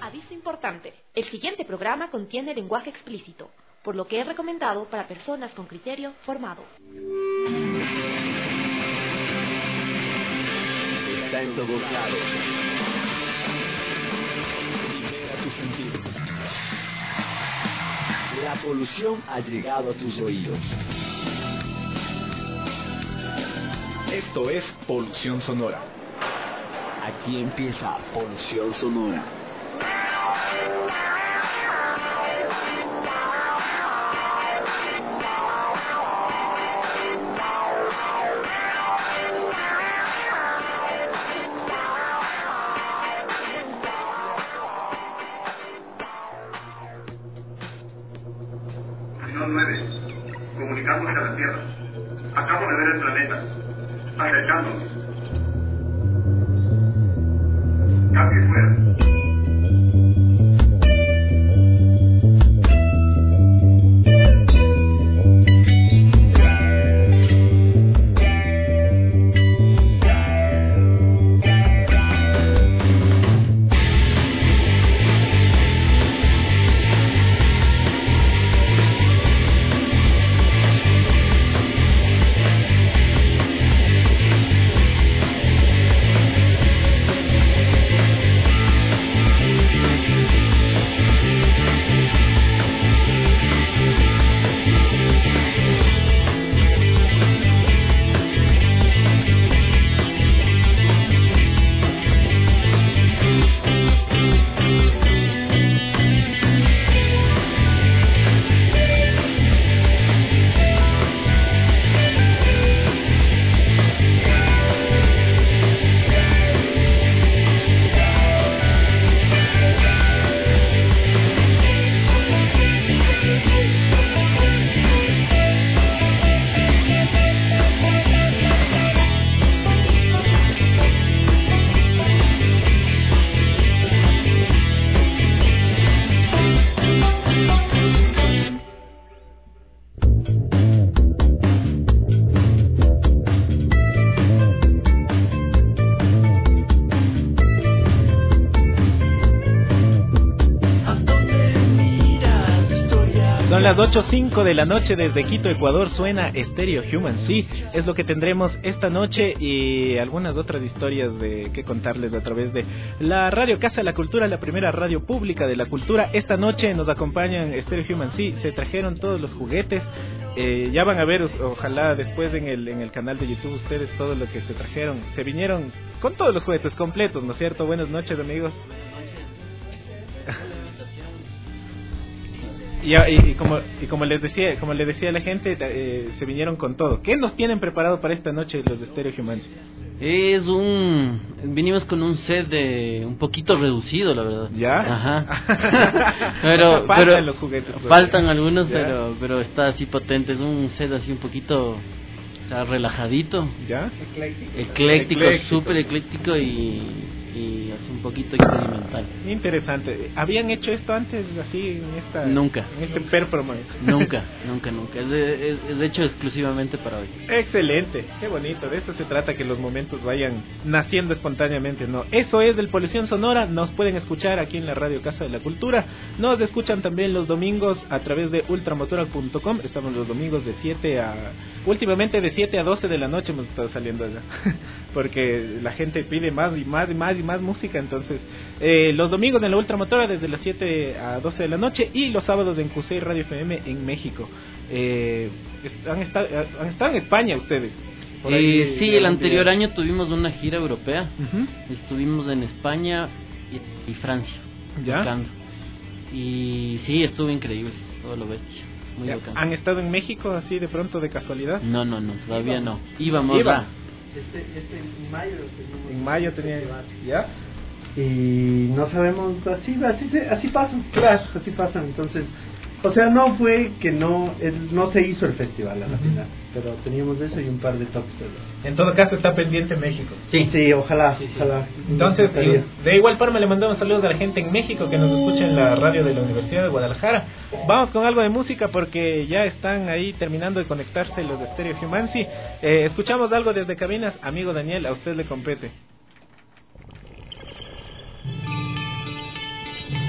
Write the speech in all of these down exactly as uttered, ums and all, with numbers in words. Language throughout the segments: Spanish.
Aviso importante. El siguiente programa contiene lenguaje explícito, por lo que es recomendado para personas con criterio formado. Está en todos lados. Libera tus sentidos. La polución ha llegado a tus oídos. Esto es Polución Sonora. Aquí empieza Polución Sonora. nueve. Comunicándose a la Tierra. Acabo de ver el planeta. Acercándonos. Cambio fuera. Las ocho cinco de la noche desde Quito, Ecuador, suena Stereo Human Sea. Es lo que tendremos esta noche y algunas otras historias de que contarles a través de la Radio Casa de la Cultura, la primera radio pública de la cultura. Esta noche nos acompañan Stereo Human Sea. Se trajeron todos los juguetes. Eh, ya van a ver, ojalá después en el, en el canal de YouTube ustedes todo lo que se trajeron. Se vinieron con todos los juguetes completos, ¿no es cierto? Buenas noches, amigos. Y, y, y como y como les decía como les decía a la gente, eh, se vinieron con todo. ¿Qué nos tienen preparado para esta noche los de Stereo Human Sea? Es un vinimos con un set de un poquito reducido, la verdad. ¿Ya? Ajá. pero faltan pero los juguetes. Pues. Faltan algunos, ¿Ya? pero pero está así potente, es un set así un poquito, o sea, relajadito. ¿Ya? Ecléctico, ecléctico. Súper ecléctico y y así un poquito experimental. Interesante. ¿Habían hecho esto antes así en esta nunca en este performance? Nunca, nunca, nunca. Es de, es, es de hecho exclusivamente para hoy. Excelente, qué bonito. De eso se trata, que los momentos vayan naciendo espontáneamente, ¿no? Eso es del Polución Sonora. Nos pueden escuchar aquí en la Radio Casa de la Cultura. Nos escuchan también los domingos a través de ultramotora punto com. Estamos los domingos de siete a últimamente de siete a doce de la noche hemos estado saliendo allá. Porque la gente pide más y más y más y más música, entonces eh, los domingos en la Ultramotora desde las siete a doce de la noche y los sábados en Q C I Radio F M en México. Eh, han, estado, han estado en España ustedes. Por ahí, eh, sí, el anterior día. año tuvimos una gira europea. Uh-huh. Estuvimos en España y, y Francia. ¿Ya? Tocando. Y sí, estuvo increíble, todo lo bestia. Muy bacán. ¿Han estado en México así de pronto de casualidad? No, no, no, todavía Iba. no. Íbamos Iba. a... Este, este en mayo en mayo tenía ya y no sabemos, así así así pasan, claro, así pasan. Entonces, o sea, no fue que no el, no se hizo el festival a la uh-huh. final, pero teníamos eso y un par de toques. En todo caso está pendiente México. Sí, sí, ojalá, sí, sí. ojalá. Entonces, eh, de igual forma le mandamos saludos a la gente en México que nos escucha en la radio de la Universidad de Guadalajara. Vamos con algo de música porque ya están ahí terminando de conectarse los de Stereo Human Sea. Eh, escuchamos algo desde cabinas, amigo Daniel, a usted le compete.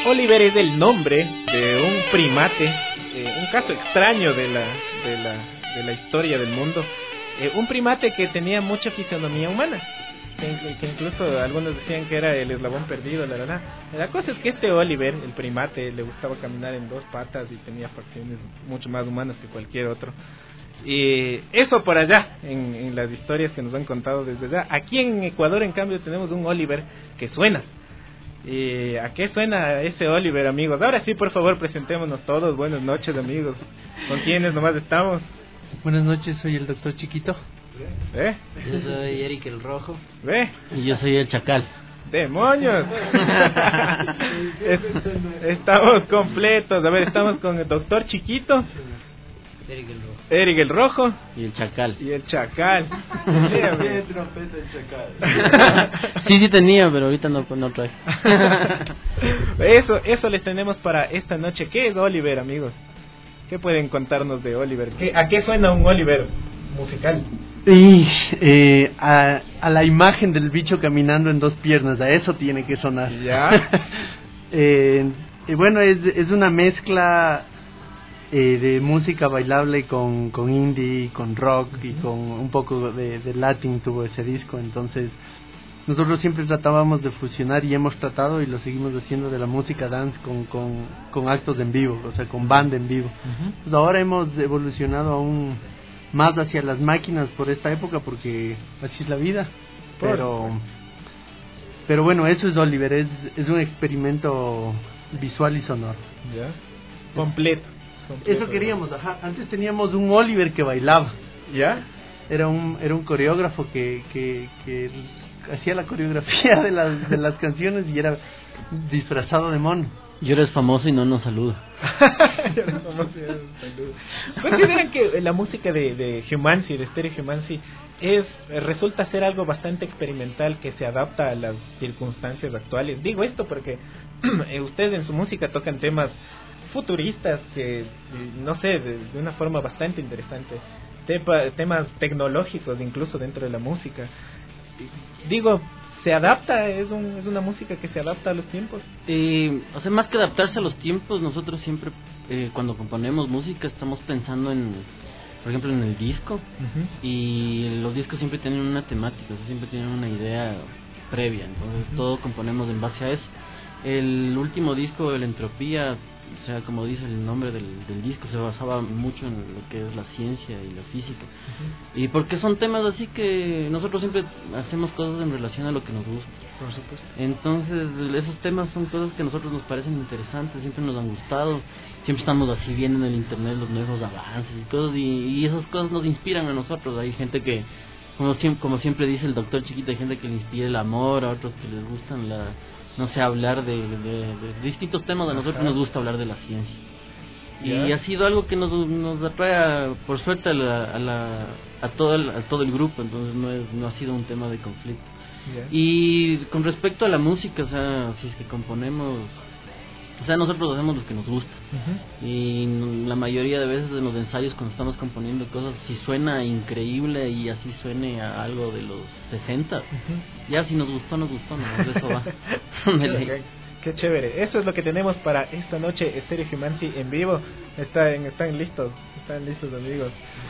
Oliver es el nombre de un primate, eh, un caso extraño de la, de la, de la historia del mundo. Eh, un primate que tenía mucha fisonomía humana, que, que incluso algunos decían que era el eslabón perdido, la verdad. La cosa es que este Oliver, el primate, le gustaba caminar en dos patas y tenía facciones mucho más humanas que cualquier otro. Y eso por allá, en, en las historias que nos han contado desde allá. Aquí en Ecuador, en cambio, tenemos un Oliver que suena. ¿Y a qué suena ese Oliver, amigos? Ahora sí, por favor, presentémonos todos. Buenas noches, amigos. ¿Con quiénes nomás estamos? Buenas noches, soy el doctor Chiquito. ¿Ve? Yo soy Eric el Rojo. ¿Ve? Y yo soy el Chacal. ¡Demonios! es, estamos completos. A ver, estamos con el doctor Chiquito, Eric el Rojo. Eric el Rojo Y el Chacal. y el Chacal. Tiene trompeta el Chacal. Sí, sí tenía, pero ahorita no, no traje. Eso, eso les tenemos para esta noche. ¿Qué es Oliver, amigos? ¿Qué pueden contarnos de Oliver? ¿Qué, ¿A qué suena un Oliver musical? Y eh, a, a la imagen del bicho caminando en dos piernas, a eso tiene que sonar. ¿Ya? eh, y bueno, es, es una mezcla eh, de música bailable con, con indie, con rock y con un poco de, de latin tuvo ese disco. Entonces nosotros siempre tratábamos de fusionar y hemos tratado y lo seguimos haciendo de la música dance con, con, con actos en vivo, o sea, con banda en vivo. Uh-huh. Pues ahora hemos evolucionado aún más hacia las máquinas por esta época porque así es la vida. Pero, pero bueno, eso es Oliver, es, es un experimento visual y sonoro. ¿Ya? Completo. completo Eso queríamos, ajá. Antes teníamos un Oliver que bailaba. ¿Ya? Era un, era un coreógrafo que, que, que hacía la coreografía de las, de las canciones y era disfrazado de mono. Yo eres famoso y no nos saluda. Yo eres famoso y no nos saluda. ¿Consideran que la música de, de Humancy, de Stereo Humancy, es, resulta ser algo bastante experimental que se adapta a las circunstancias actuales? Digo esto porque ustedes en su música tocan temas futuristas que, no sé, de, de una forma bastante interesante. Tepa, temas tecnológicos incluso dentro de la música. Digo, ¿se adapta? ¿Es, un, es una música que se adapta a los tiempos? Eh, o sea, más que adaptarse a los tiempos, nosotros siempre, eh, cuando componemos música, estamos pensando en, por ejemplo, en el disco. Uh-huh. Y los discos siempre tienen una temática, o sea, siempre tienen una idea previa. Entonces, uh-huh. todo componemos en base a eso. El último disco, el Entropía, o sea, como dice el nombre del, del disco, se basaba mucho en lo que es la ciencia y la física. Uh-huh. Y porque son temas así que nosotros siempre hacemos cosas en relación a lo que nos gusta. Por supuesto. Entonces, esos temas son cosas que a nosotros nos parecen interesantes, siempre nos han gustado. Siempre estamos así viendo en el internet los nuevos avances y cosas, y, y esas cosas nos inspiran a nosotros. Hay gente que, como siempre, como siempre dice el doctor Chiquito, hay gente que le inspira el amor, a otros que les gustan la... no sé, hablar de, de, de, de distintos temas. A nosotros nos gusta hablar de la ciencia. Yeah. Y ha sido algo que nos, nos atrae, a, por suerte, a, la, a, la, a, todo el, a todo el grupo. Entonces no, es, no ha sido un tema de conflicto. Yeah. Y con respecto a la música, o sea, si es que componemos... O sea, nosotros hacemos lo que nos gusta. Uh-huh. Y la mayoría de veces en los ensayos, cuando estamos componiendo cosas, si suena increíble y así suene a algo de los sesenta, uh-huh. ya si nos gustó, nos gustó, no, de eso va. qué, qué chévere. Eso es lo que tenemos para esta noche, Stereo Humancy en vivo. Están, están listos, están listos, amigos.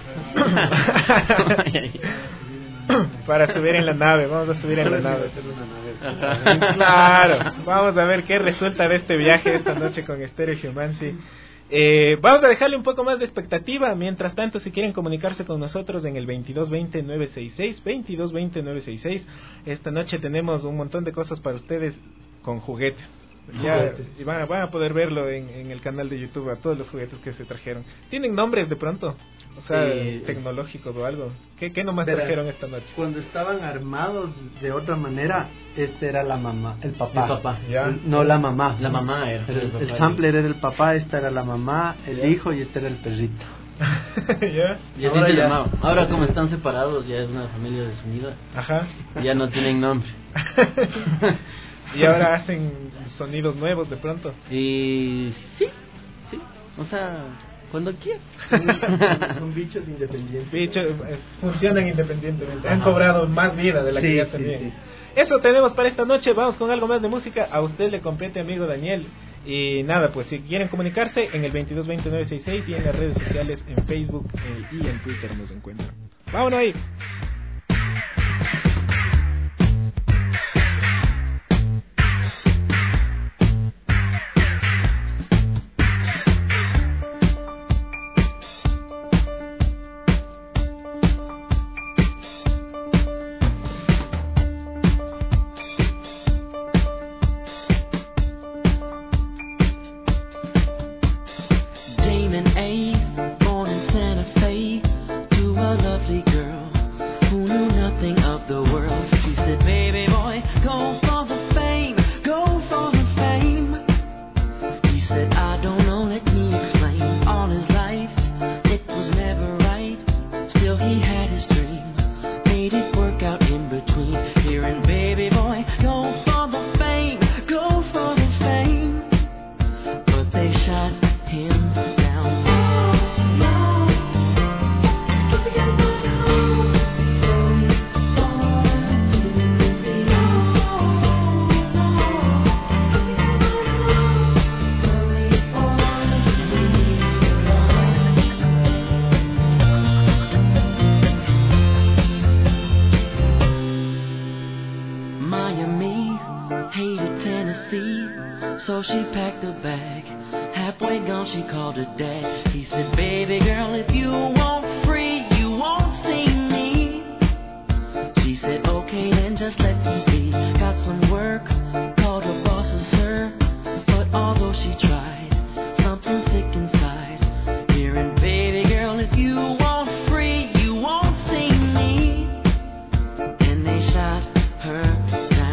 Para subir en la nave, vamos a subir en la nave. Claro, vamos a ver qué resulta de este viaje esta noche con Stereo Humancy. Eh, vamos a dejarle un poco más de expectativa. Mientras tanto, si quieren comunicarse con nosotros en el veintidós veinte nueve sesenta y seis, veintidós veinte nueve sesenta y seis, esta noche tenemos un montón de cosas para ustedes con juguetes. Ya, y van a, van a poder verlo en, en el canal de YouTube, a todos los juguetes que se trajeron. ¿Tienen nombres de pronto? O sea, sí, tecnológicos o algo. ¿Qué, qué nomás Verá, trajeron esta noche? Cuando estaban armados de otra manera, este era la mamá, el papá. El papá. ¿Ya? No la mamá. La mamá era. El, el, papá el sampler era el papá, esta era la mamá, el ¿Ya? hijo y este era el perrito. ¿Ya? Y así se llamaba. Ahora como están separados, ya es una familia desunida. Ajá. Ya no tienen nombre. Y ahora hacen sonidos nuevos de pronto. Y sí, sí. O sea, cuando quieras. Son, son bichos independientes. Bichos, eh, funcionan independientemente. Ajá. Han cobrado más vida de la sí, que ya sí, tenían. Sí. Eso tenemos para esta noche. Vamos con algo más de música. A usted le compete, amigo Daniel. Y nada, pues si quieren comunicarse en el veintidós veintinueve sesenta y seis y en las redes sociales, en Facebook eh, y en Twitter nos encuentran. ¡Vámonos ahí! So she packed a bag, halfway gone she called her dad. He said, baby girl, if you want free, you won't see me. She said, okay then just let me be. Got some work, called her bosses sir, but although she tried, something sick inside. Hearing, baby girl, if you want free, you won't see me. And they shot her down.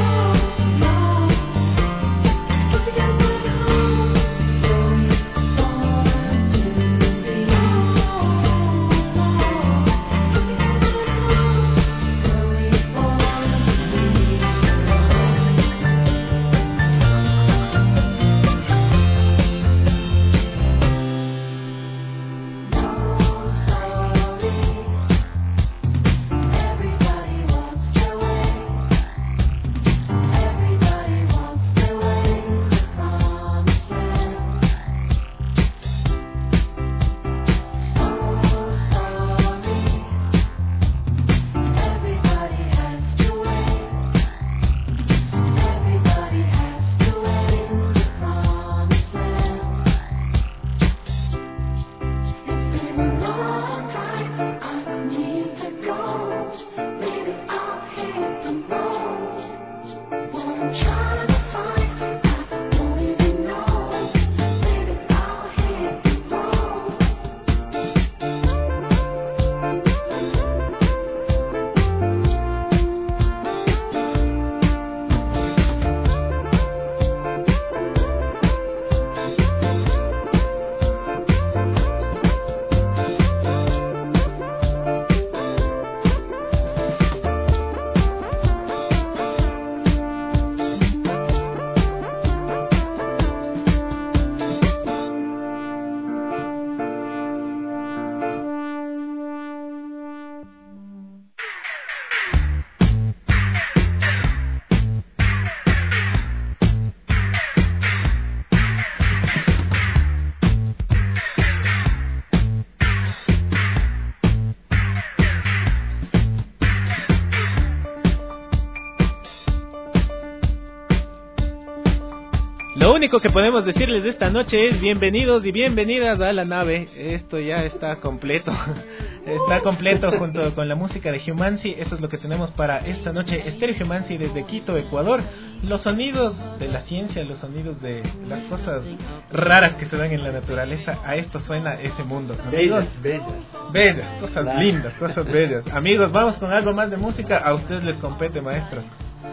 Lo único que podemos decirles de esta noche es bienvenidos y bienvenidas a la nave. Esto ya está completo. Está completo junto con la música de Humancy. Eso es lo que tenemos para esta noche. Estéreo Humancy desde Quito, Ecuador. Los sonidos de la ciencia, los sonidos de las cosas raras que se dan en la naturaleza. A esto suena ese mundo. Amigos, bellas, bellas. Bellas, cosas claro. lindas, cosas bellas. Amigos, vamos con algo más de música. A ustedes les compete, maestros.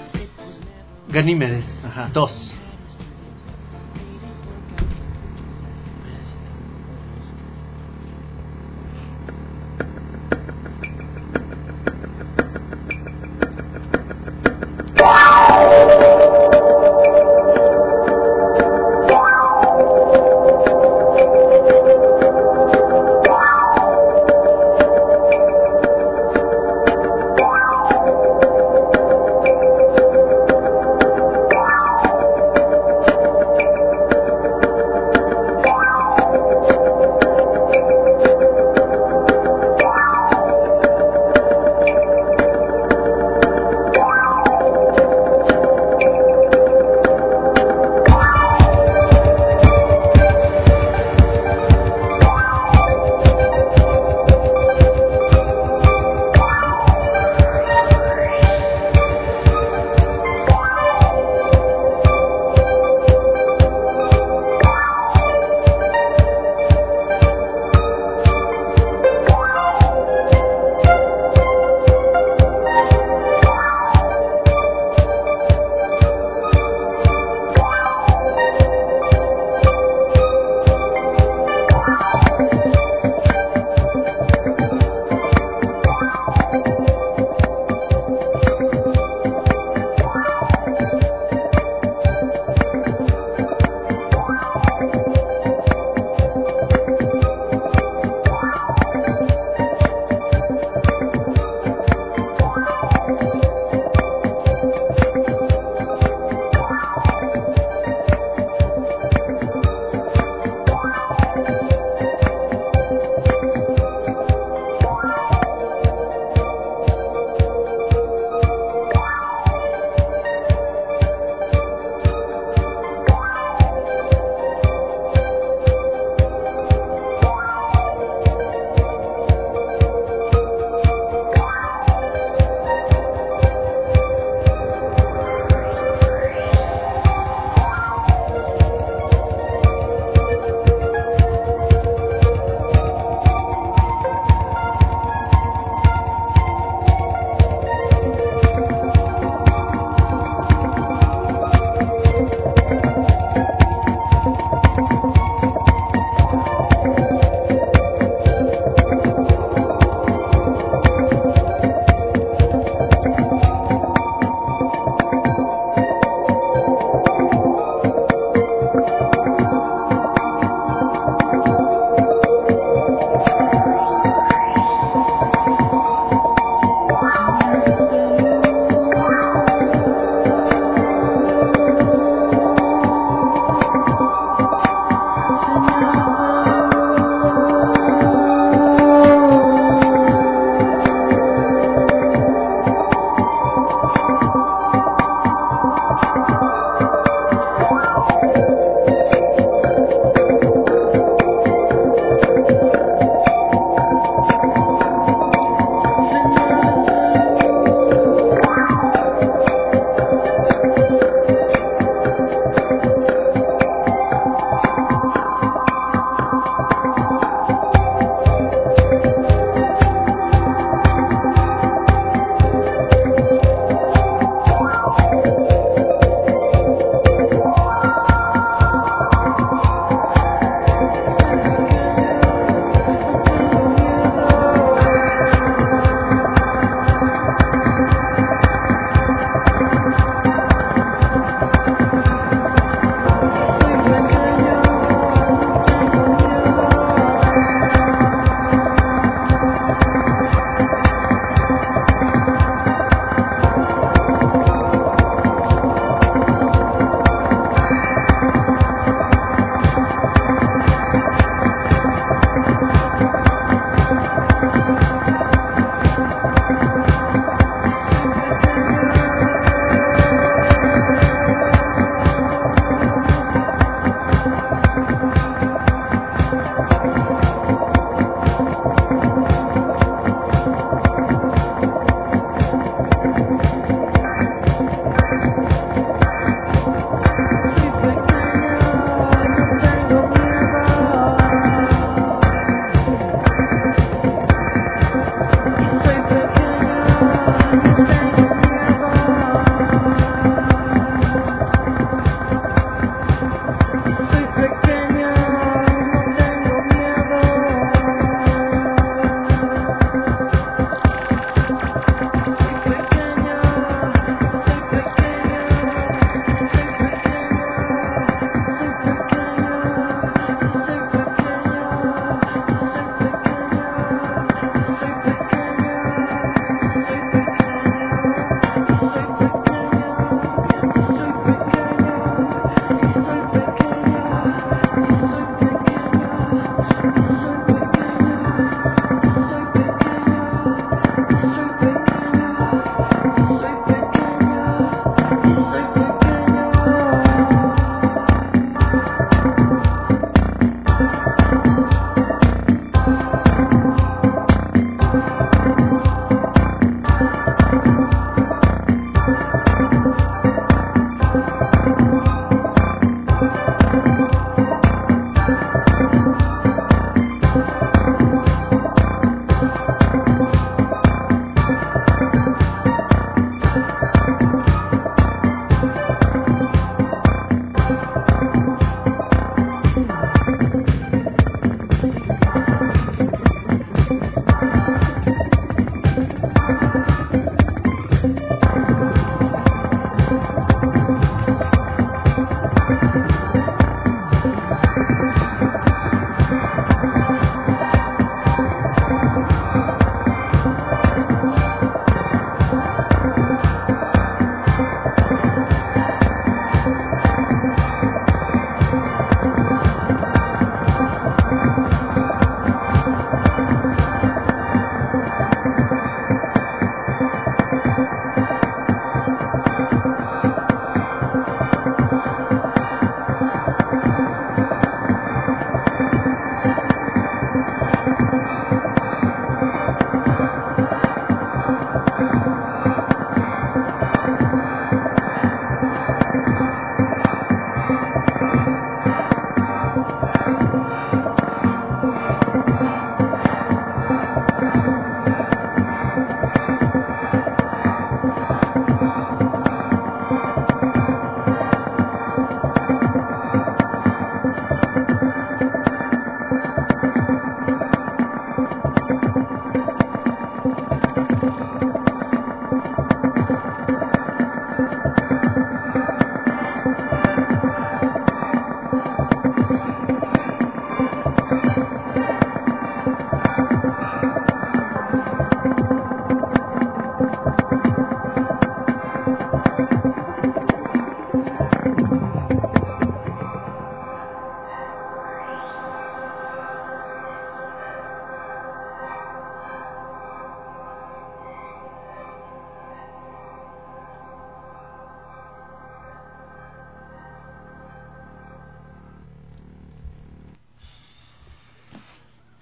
Ganímedes, Ajá. dos.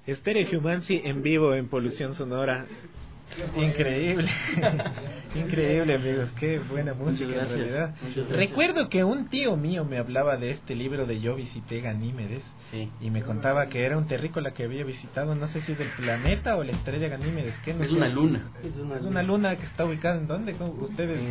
Stereo Humancy en vivo en Polución Sonora. Increíble. Increíble, amigos. Qué buena música en realidad. Recuerdo que un tío mío me hablaba de este libro de Yo visité Ganímedes, sí, y me contaba que era un terrícola que había visitado, no sé si del planeta o la estrella Ganímedes. ¿Qué no es una luna. Es una, es una luna que está ubicada en dónde? Ustedes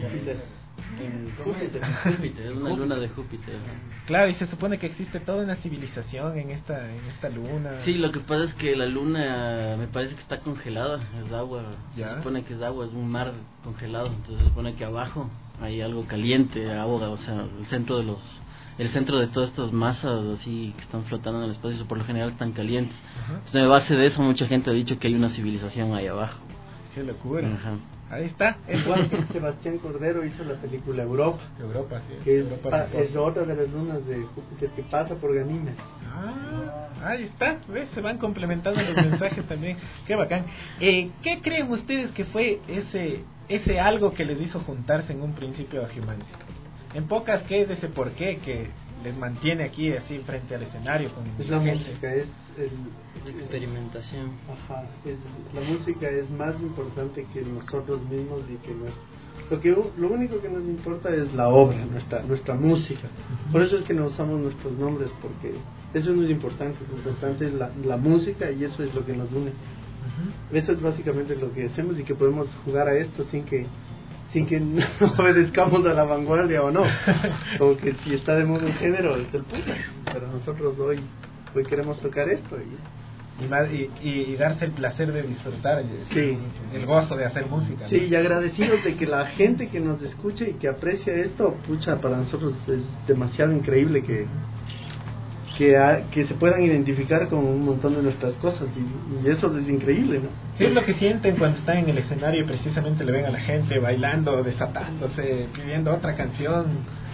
en Júpiter, Júpiter, es una luna de Júpiter. Claro, y se supone que existe toda una civilización en esta en esta luna. Sí, lo que pasa es que la luna me parece que está congelada, es agua. ¿Ya? Se supone que es agua, es un mar congelado, entonces se supone que abajo hay algo caliente, agua, o sea, el centro de los el centro de todas estas masas así que están flotando en el espacio por lo general están calientes. Uh-huh. Entonces, a base de eso mucha gente ha dicho que hay una civilización ahí abajo. Qué locura. Uh-huh. Ahí está. Es igual que Sebastián Cordero hizo la película Europa. Europa, sí. Que es, Europa, pa, es otra de las lunas de Júpiter que pasa por Ganímedes. Ah, ahí está. ¿Ves? Se van complementando los mensajes también. Qué bacán. Eh, ¿Qué creen ustedes que fue ese ese algo que les hizo juntarse en un principio a Humancy? En pocas, ¿qué es ese porqué que les mantiene aquí así frente al escenario? Con es la gente? música, es el, la experimentación. Ajá, es, la música es más importante que nosotros mismos y que no, lo que lo único que nos importa es la obra, nuestra nuestra música. Por eso es que no usamos nuestros nombres, porque eso no es importante. Lo importante es la, la música y eso es lo que nos une. Uh-huh. Eso es básicamente lo que hacemos y que podemos jugar a esto sin que sin que no obedezcamos a la vanguardia o no. Como que si está de moda un género, es el putas. Pero nosotros hoy hoy queremos tocar esto y, y, y, y darse el placer de disfrutar el, sí. el gozo de hacer música. Sí, ¿no? Y agradecidos de que la gente que nos escuche y que aprecia esto, pucha, para nosotros es demasiado increíble que que, a, que se puedan identificar con un montón de nuestras cosas y, y eso es increíble, ¿no? ¿Qué es lo que sienten cuando están en el escenario y precisamente le ven a la gente bailando, desatándose, pidiendo otra canción?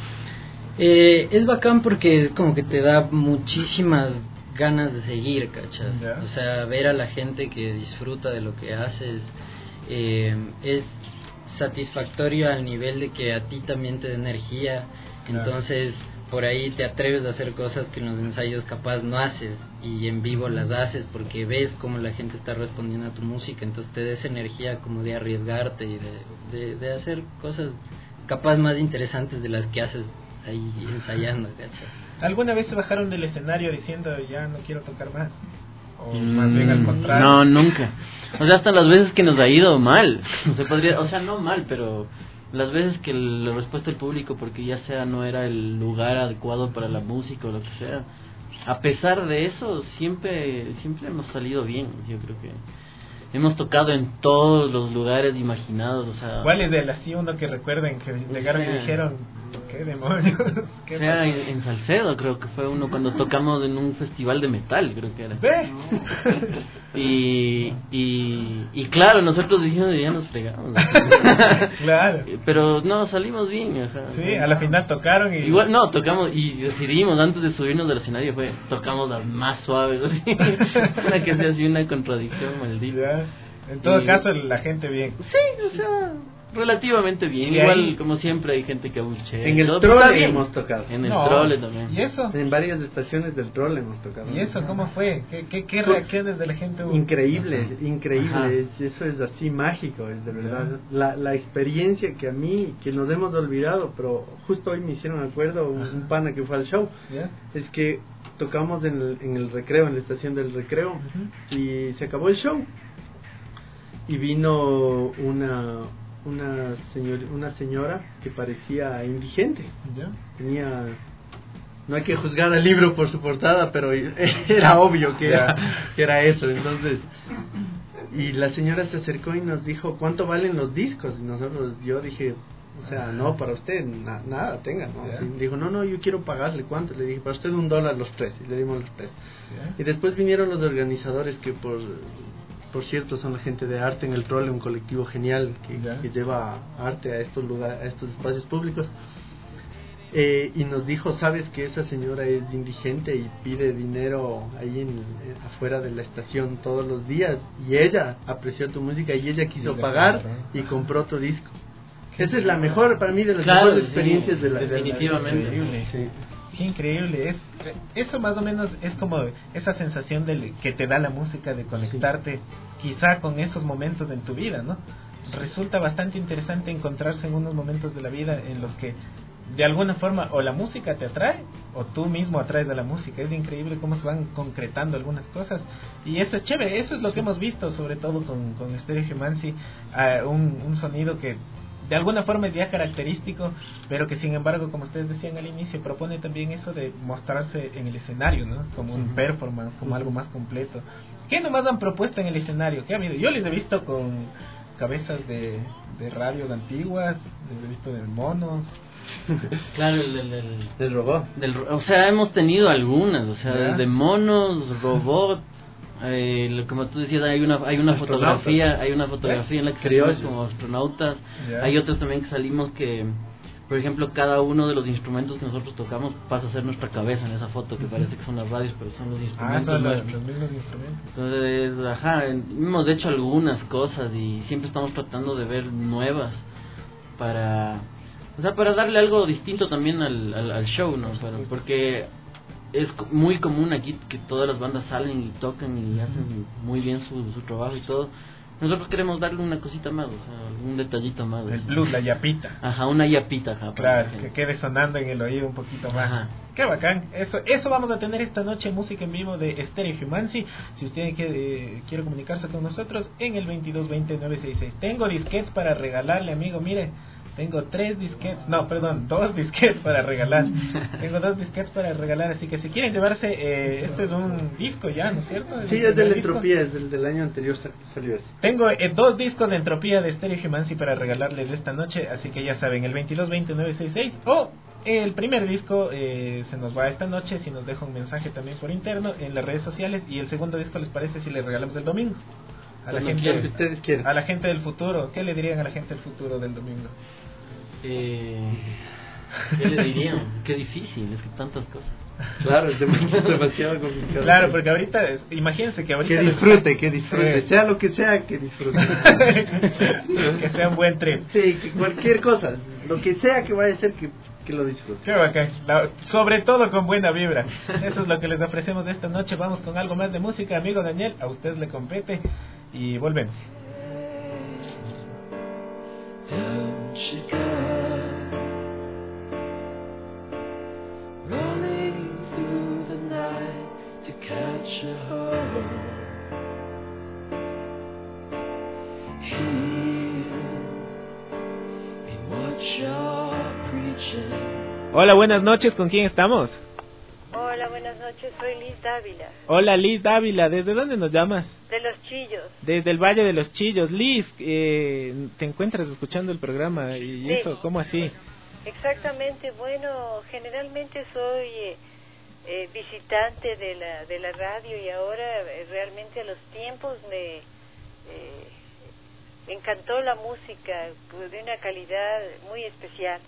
Eh, es bacán porque es como que te da muchísimas ganas de seguir, ¿cachas? Yeah. O sea, ver a la gente que disfruta de lo que haces eh, es satisfactorio al nivel de que a ti también te da energía, yeah. Entonces por ahí te atreves a hacer cosas que en los ensayos capaz no haces y en vivo las haces porque ves cómo la gente está respondiendo a tu música, entonces te da esa energía como de arriesgarte y de, de, de hacer cosas capaz más interesantes de las que haces ahí ensayando, ¿cachai? ¿Alguna vez se bajaron del escenario diciendo ya no quiero tocar más? ¿O mm, más bien al contrario? No, nunca. O sea, hasta las veces que nos ha ido mal, se podría, o sea, no mal, pero las veces que la respuesta del público, porque ya sea no era el lugar adecuado para la música o lo que sea, a pesar de eso, siempre siempre hemos salido bien. Yo creo que hemos tocado en todos los lugares imaginados, o sea... ¿Cuál es el así uno que recuerden que llegaron y dijeron, qué demonios? ¿Qué o sea, en, en Salcedo creo que fue uno cuando tocamos en un festival de metal, creo que era. ¿Ve? Y, y, y claro, nosotros dijimos, ya nos fregamos. Claro. Pero no, salimos bien. Ajá. Sí, a la final tocaron y... Igual, no, tocamos y decidimos antes de subirnos del escenario, fue, tocamos las más suaves, así. Una que sea así una contradicción maldita. En todo y, caso, la gente bien. Sí, o sea... relativamente bien, y igual ahí, como siempre hay gente que abuchea. En el trole hemos tocado. En el no, trole también. ¿Y eso? En varias estaciones del trole hemos tocado. ¿Y eso cómo fue? ¿Qué, qué, qué reacciones de la gente hubo? Increíble, Ajá. increíble. Ajá. Eso es así mágico, es de verdad. La, la experiencia que a mí, que nos hemos olvidado, pero justo hoy me hicieron acuerdo, un, un pana que fue al show, ¿Yeah? Es que tocamos en el, en el recreo, en la estación del recreo, uh-huh. Y se acabó el show. Y vino una... una señor, una señora que parecía indigente. ¿Ya? Tenía, no hay que juzgar al libro por su portada, pero era obvio que era, que era eso. Entonces, y la señora se acercó y nos dijo, ¿cuánto valen los discos? Y nosotros, yo dije, o sea, no, para usted, na, nada, tenga, ¿no? Así, dijo, no, no, yo quiero pagarle, ¿cuánto? Le dije, para usted un dólar los tres, y le dimos los tres. ¿Ya? Y después vinieron los organizadores que por... por cierto son la gente de Arte en el Trole, un colectivo genial que, que lleva arte a estos lugares, a estos espacios públicos, eh, y nos dijo, sabes que esa señora es indigente y pide dinero ahí en, en, afuera de la estación todos los días, y ella apreció tu música y ella quiso pagar y compró tu disco. Esa es la mejor para mí de las claro, mejores experiencias sí, de la definitivamente de la, de la, sí. Qué increíble, es eso más o menos es como esa sensación de que te da la música de conectarte quizá con esos momentos en tu vida, ¿no? Resulta bastante interesante encontrarse en unos momentos de la vida en los que de alguna forma o la música te atrae o tú mismo atraes a la música. Es increíble cómo se van concretando algunas cosas y eso es chévere, eso es lo que hemos visto sobre todo con, con Stereo Humancy, uh, un, un sonido que de alguna forma es ya característico, pero que sin embargo, como ustedes decían al inicio, propone también eso de mostrarse en el escenario, ¿no? Como un performance, como algo más completo. ¿Qué nomás han propuesto en el escenario? ¿Qué ha habido? Yo les he visto con cabezas de, de radios antiguas, les he visto de monos. Claro, el, el, el del robot. Del, o sea, hemos tenido algunas, o sea, ¿Ya? desde monos, robots. Eh, como tú decías, hay una hay una fotografía hay una fotografía en la que salimos como astronautas. Yeah. Hay otras también que salimos que, por ejemplo, cada uno de los instrumentos que nosotros tocamos pasa a ser nuestra cabeza en esa foto, que uh-huh. parece que son las radios, pero son los instrumentos. Ah, son los, los mismos instrumentos. Entonces, ajá, hemos hecho algunas cosas y siempre estamos tratando de ver nuevas para, o sea, para darle algo distinto también al, al, al show, ¿no? Para, porque es muy común aquí que todas las bandas salen y tocan y hacen muy bien su, su trabajo y todo. Nosotros queremos darle una cosita más, o sea, un detallito más. El plus, la yapita. Ajá, una yapita. Ajá, claro, que quede sonando en el oído un poquito más. Ajá. Qué bacán. Eso eso vamos a tener esta noche, música en vivo de Stereo Humancy. Si usted quiere, eh, quiere comunicarse con nosotros, en el veintidós veinte nueve sesenta y seis. Tengo disquets para regalarle, amigo, mire. Tengo tres disquets, no, perdón, dos disquets para regalar. Tengo dos disquets para regalar, así que si quieren llevarse, eh, este es un disco ya, ¿no es cierto? Sí, es de la Entropía, es del, del año anterior salió ese. Tengo eh, dos discos de Entropía de Stereo Humancy para regalarles esta noche, así que ya saben, el veintidós veinte nueve sesenta y seis o el primer disco eh, se nos va esta noche si nos deja un mensaje también por interno en las redes sociales, y el segundo disco les parece si le regalamos el domingo. A la, gente, que ustedes quieran. A la gente del futuro, ¿qué le dirían a la gente del futuro del domingo? Eh, ¿Qué le dirían? Qué difícil, es que tantas cosas. Claro, es demasiado complicado. Claro, porque ahorita, es, imagínense que ahorita... Que disfrute, que disfrute, sea lo que sea, que disfrute. Que sea un buen trip. Sí, que cualquier cosa, lo que sea que vaya a ser, que, que lo disfrute. Qué bacán, la, sobre todo con buena vibra. Eso es lo que les ofrecemos esta noche. Vamos con algo más de música, amigo Daniel, a usted le compete y volvemos. Don't you dare, running through the night to catch a hold. Here in what you're preaching. Hola, buenas noches, ¿con quién estamos? Hola, buenas noches, soy Liz Dávila. Hola Liz Dávila, ¿desde dónde nos llamas? De Los Chillos. Desde el Valle de Los Chillos. Liz, eh, ¿te encuentras escuchando el programa y sí. Eso? ¿Cómo así? Exactamente, bueno, generalmente soy eh, eh, visitante de la, de la radio y ahora eh, realmente a los tiempos me eh, encantó la música de una calidad muy especial.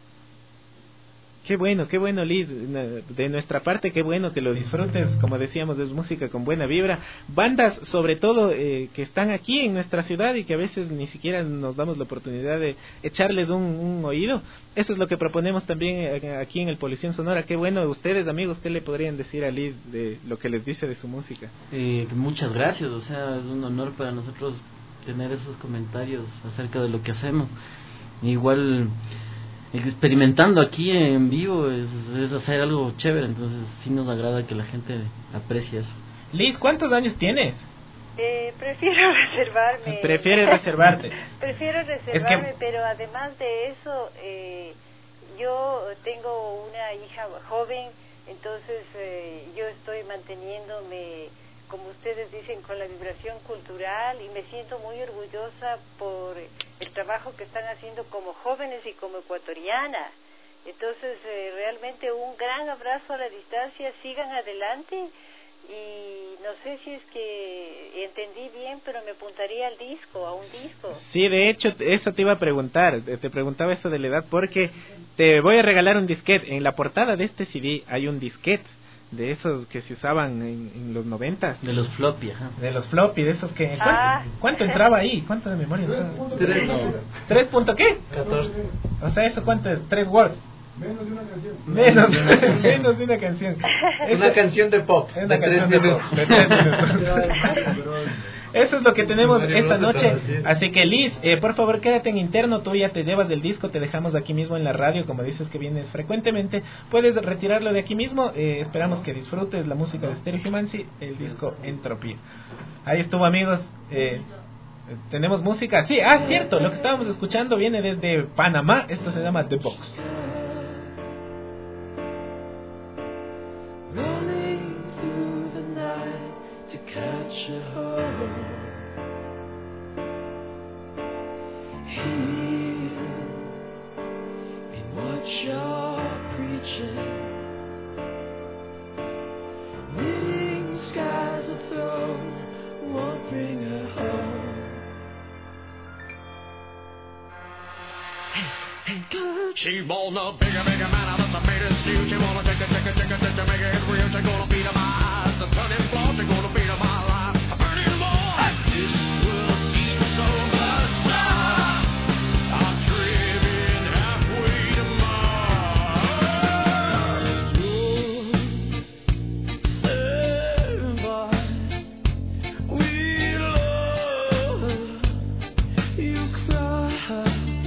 Qué bueno, qué bueno, Liz. De nuestra parte, qué bueno que lo disfrutes. Como decíamos, es música con buena vibra. Bandas, sobre todo, eh, que están aquí en nuestra ciudad y que a veces ni siquiera nos damos la oportunidad de echarles un, un oído. Eso es lo que proponemos también aquí en el Polución Sonora. Qué bueno. Ustedes, amigos, ¿qué le podrían decir a Liz de lo que les dice de su música? Eh, muchas gracias. O sea, es un honor para nosotros tener esos comentarios acerca de lo que hacemos. Igual... experimentando aquí en vivo es, es hacer algo chévere, entonces sí nos agrada que la gente aprecie eso. Liz, ¿cuántos años tienes? Eh, prefiero reservarme. ¿Prefieres reservarte? Prefiero reservarme, es que... pero además de eso, eh, yo tengo una hija joven, entonces eh, yo estoy manteniéndome, como ustedes dicen, con la vibración cultural y me siento muy orgullosa por el trabajo que están haciendo como jóvenes y como ecuatoriana. Entonces, eh, realmente un gran abrazo a la distancia, sigan adelante y no sé si es que entendí bien, pero me apuntaría al disco, a un disco. Sí, de hecho, eso te iba a preguntar, te preguntaba eso de la edad porque te voy a regalar un disquete. En la portada de este C D hay un disquete de esos que se usaban en, en los noventas. De los floppy, ajá. De los floppy, de esos que... Ah. ¿Cuánto, ¿cuánto entraba ahí? ¿Cuánto de memoria entraba? Tres, no. ¿Tres punto qué? catorce. O sea, ¿eso cuánto es? ¿Tres words? Menos de una canción. Menos, menos de una canción. Una Eso, canción de pop. una De canción tres de minutos. pop, de tres minutos. Eso es lo que tenemos esta noche. Así que Liz, eh, por favor quédate en interno. Tú ya te llevas del disco, te dejamos aquí mismo en la radio. Como dices que vienes frecuentemente, puedes retirarlo de aquí mismo. eh, Esperamos que disfrutes la música de Stereo Humancy, el disco Entropía. Ahí estuvo, amigos. eh, Tenemos música. Sí, ah, cierto, lo que estábamos escuchando viene desde Panamá. Esto se llama The Box. Running through the night to catch a hope. Here in what you're preaching, knitting skies a throne won't bring her home. Hey, good. She wanna bigger, bigger man out of the made of steel. She wanna take a, take a, take a, take a, make it real. She gonna beat her my eyes, the turning floor. She gonna beat her my life, a burning more. This will seem so much time. I'm driven halfway to Mars. You'll survive. We love you cry.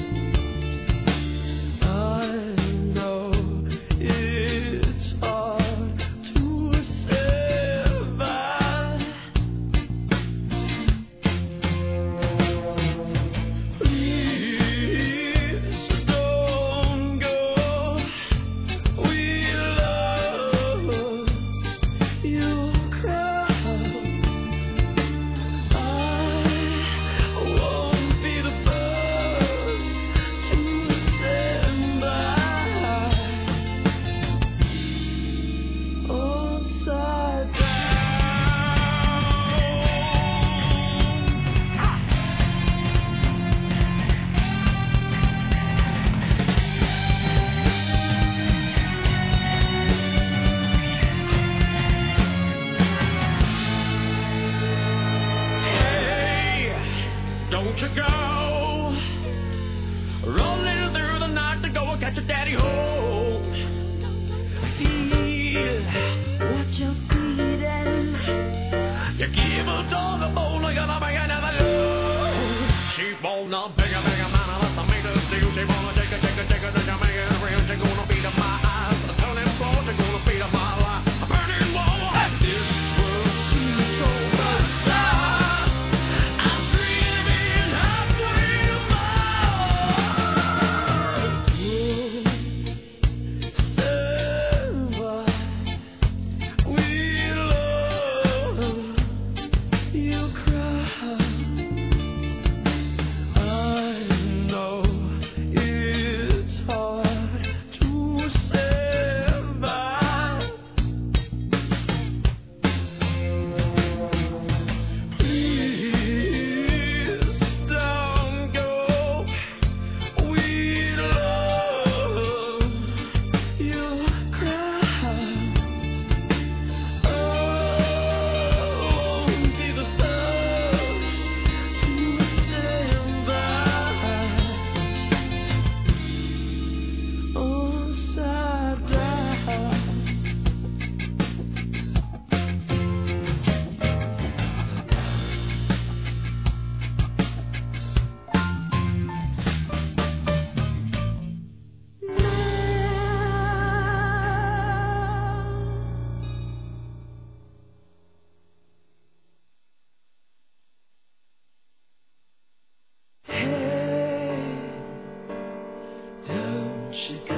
Don't you go rolling through the night to go and catch your daddy home. Feel what you're feeling. You give a dog a bone, you're gonna make another love. She wanna bigger, bigger man, I let the meter steal. She wanna take a, take a, take a, take a, make it real. She gonna beat up my eyes, the turning floor. She gonna beat up my life, a burning wall. This will seem so much time. I'm dreaming halfway to Mars. Survive. We love you cry. I know it's hard to survive. Please don't go. We love you cry. Oh, won't be the first to stand by. On side down. Hey, don't you go.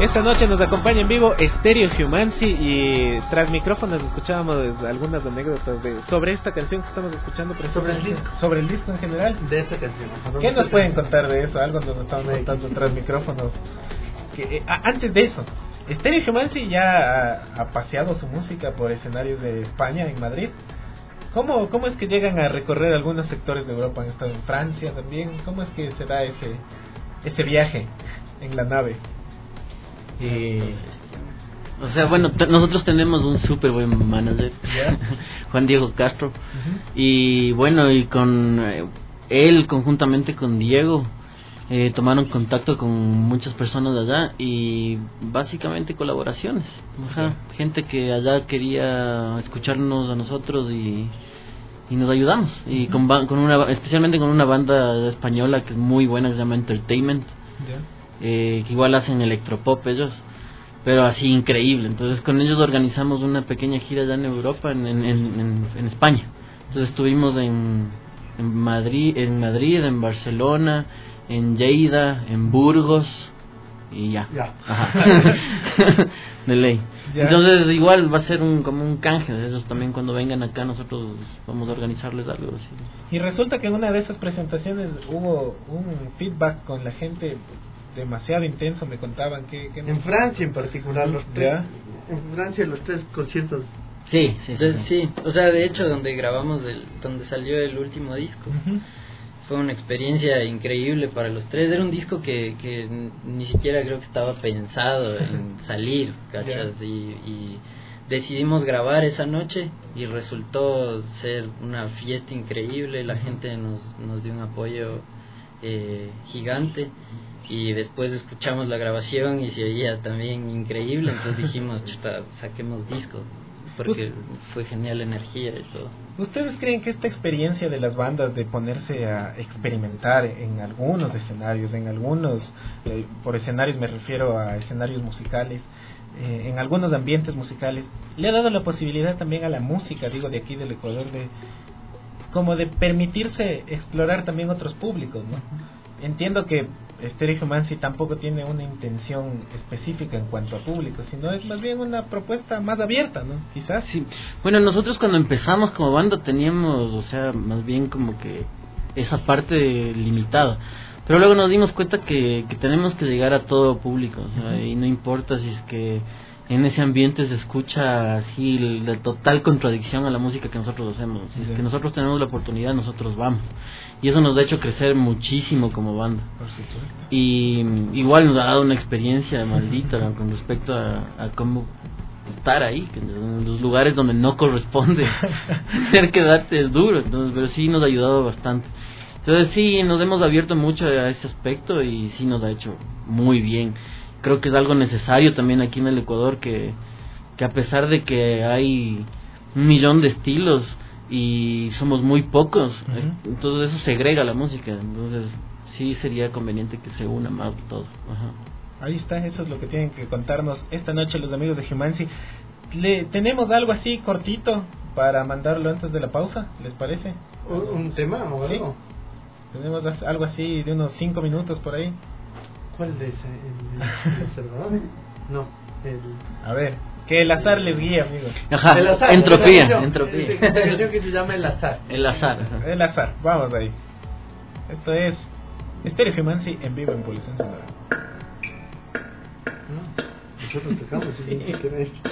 esta noche nos acompaña en vivo Stereo Humancy y tras micrófonos escuchábamos algunas anécdotas de, sobre esta canción que estamos escuchando. Sobre el disco. Sobre el disco en general. De esta canción. ¿Qué nos pueden contar de eso? Algo nos estaban contando tras micrófonos. Que, eh, antes de eso, Stereo Humancy ya ha, ha paseado su música por escenarios de España, en Madrid. ¿Cómo, ¿Cómo es que llegan a recorrer algunos sectores de Europa? Han estado en Francia también. ¿Cómo es que se da ese, ese viaje en la nave? Y... O sea, bueno, t- nosotros tenemos un súper buen manager, ¿Yeah? Juan Diego Castro. Uh-huh. Y bueno, y con eh, él, conjuntamente con Diego, eh, tomaron contacto con muchas personas de allá y básicamente colaboraciones. Ajá. Gente que allá quería escucharnos a nosotros y, y nos ayudamos. Y con, ba- con una, especialmente con una banda española que es muy buena, que se llama Entertainment. Yeah. Eh, que igual hacen electropop ellos, pero así increíble. Entonces con ellos organizamos una pequeña gira allá en Europa, en, en, en, en España. Entonces estuvimos en, en Madrid, en Madrid, en Barcelona, en Lleida, en Burgos y ya. Ya. Ajá. De ley. Ya. Entonces igual va a ser un como un canje de esos también. Cuando vengan acá nosotros vamos a organizarles algo así. Y resulta que en una de esas presentaciones hubo un feedback con la gente demasiado intenso, me contaban que, que... En Francia en particular, los tres, ¿Ya? en Francia los tres conciertos. Sí, sí, De- sí. sí, o sea, de hecho, donde grabamos, el, donde salió el último disco, Uh-huh. fue una experiencia increíble para los tres. Era un disco que, que n- ni siquiera creo que estaba pensado en salir, ¿cachas? Y, y decidimos grabar esa noche y resultó ser una fiesta increíble. La gente nos, nos dio un apoyo eh, gigante. Y después escuchamos la grabación y se oía también increíble, entonces dijimos, chuta, saquemos disco, porque fue genial la energía y todo. ¿Ustedes creen que esta experiencia de las bandas de ponerse a experimentar en algunos escenarios, en algunos, eh, por escenarios me refiero a escenarios musicales, eh, en algunos ambientes musicales, le ha dado la posibilidad también a la música, digo, de aquí del Ecuador, de como de permitirse explorar también otros públicos, ¿no? Entiendo que Stereo Humancy tampoco tiene una intención específica en cuanto a público, sino es más bien una propuesta más abierta, ¿no? Quizás. Sí. Bueno, nosotros cuando empezamos como banda teníamos, o sea, más bien como que esa parte limitada. Pero luego nos dimos cuenta que, que tenemos que llegar a todo público, o sea, uh-huh. Y no importa si es que en ese ambiente se escucha así la total contradicción a la música que nosotros hacemos. Si es que nosotros tenemos la oportunidad, nosotros vamos. Y eso nos ha hecho crecer muchísimo como banda. Por supuesto. Y igual nos ha dado una experiencia maldita con respecto a, a cómo estar ahí, que en los lugares donde no corresponde ser quedarte es duro. Entonces, pero sí nos ha ayudado bastante. Entonces sí, nos hemos abierto mucho a ese aspecto y sí nos ha hecho muy bien. Creo que es algo necesario también aquí en el Ecuador, que, que a pesar de que hay un millón de estilos y somos muy pocos, uh-huh. Entonces eso segrega la música. Entonces sí sería conveniente que se una más todo. Ajá. Ahí está, eso es lo que tienen que contarnos esta noche los amigos de Humancy. Le, tenemos algo así cortito para mandarlo antes de la pausa, ¿les parece? ¿Un, un tema o algo? Sí. Tenemos algo así de unos cinco minutos por ahí. ¿Cuál es? ¿El, el observador? No, el... A ver, que el azar les guíe, amigos. Ajá, el azar, entropía, canción, entropía. Es una canción que se llama El Azar. El azar. Ajá. El azar, vamos ahí. Esto es Stereo Humancy en vivo en Polución Sonora. No, nosotros tocamos Sí. y no sé qué era esto.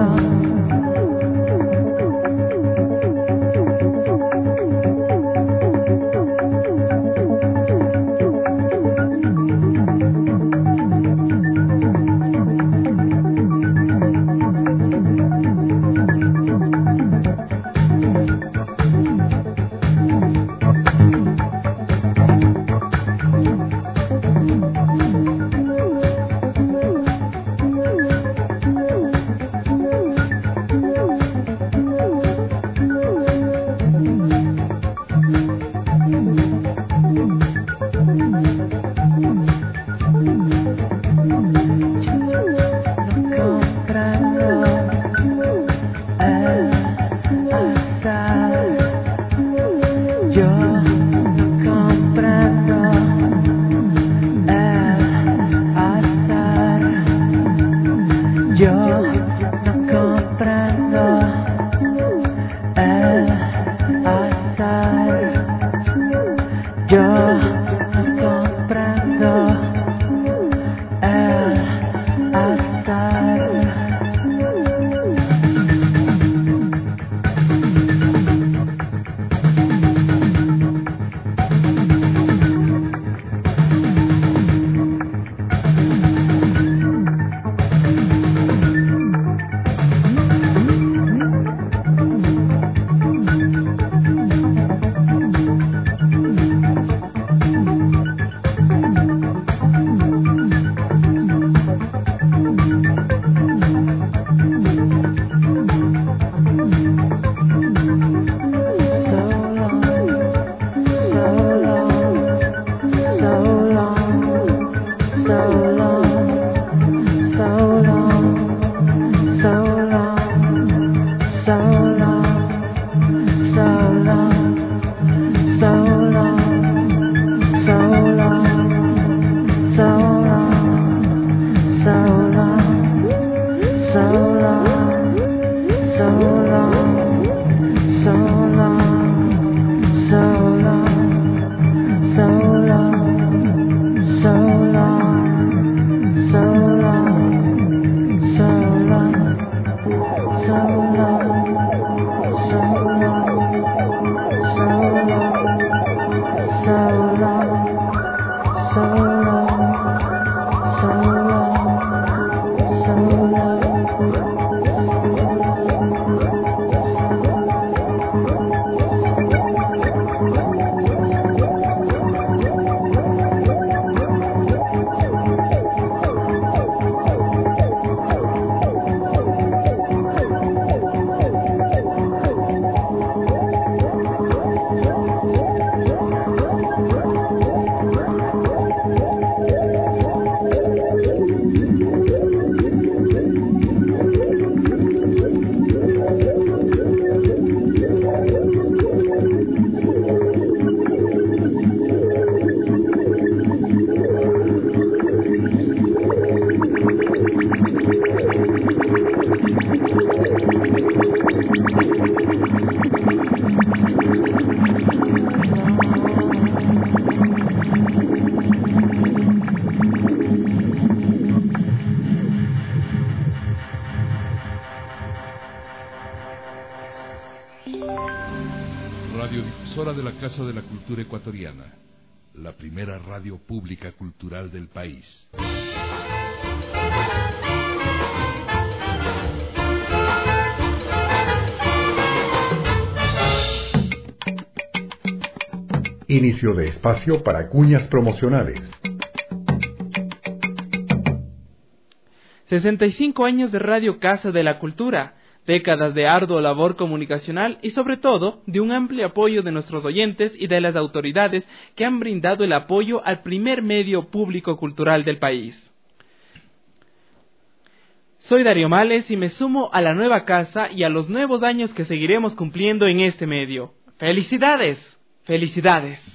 Radiodifusora de la Casa de la Cultura Ecuatoriana, la primera radio pública cultural del país. Inicio de espacio para cuñas promocionales. sesenta y cinco años de Radio Casa de la Cultura, décadas de ardua labor comunicacional y sobre todo de un amplio apoyo de nuestros oyentes y de las autoridades que han brindado el apoyo al primer medio público cultural del país. Soy Darío Males y me sumo a la nueva casa y a los nuevos años que seguiremos cumpliendo en este medio. ¡Felicidades! ¡Felicidades!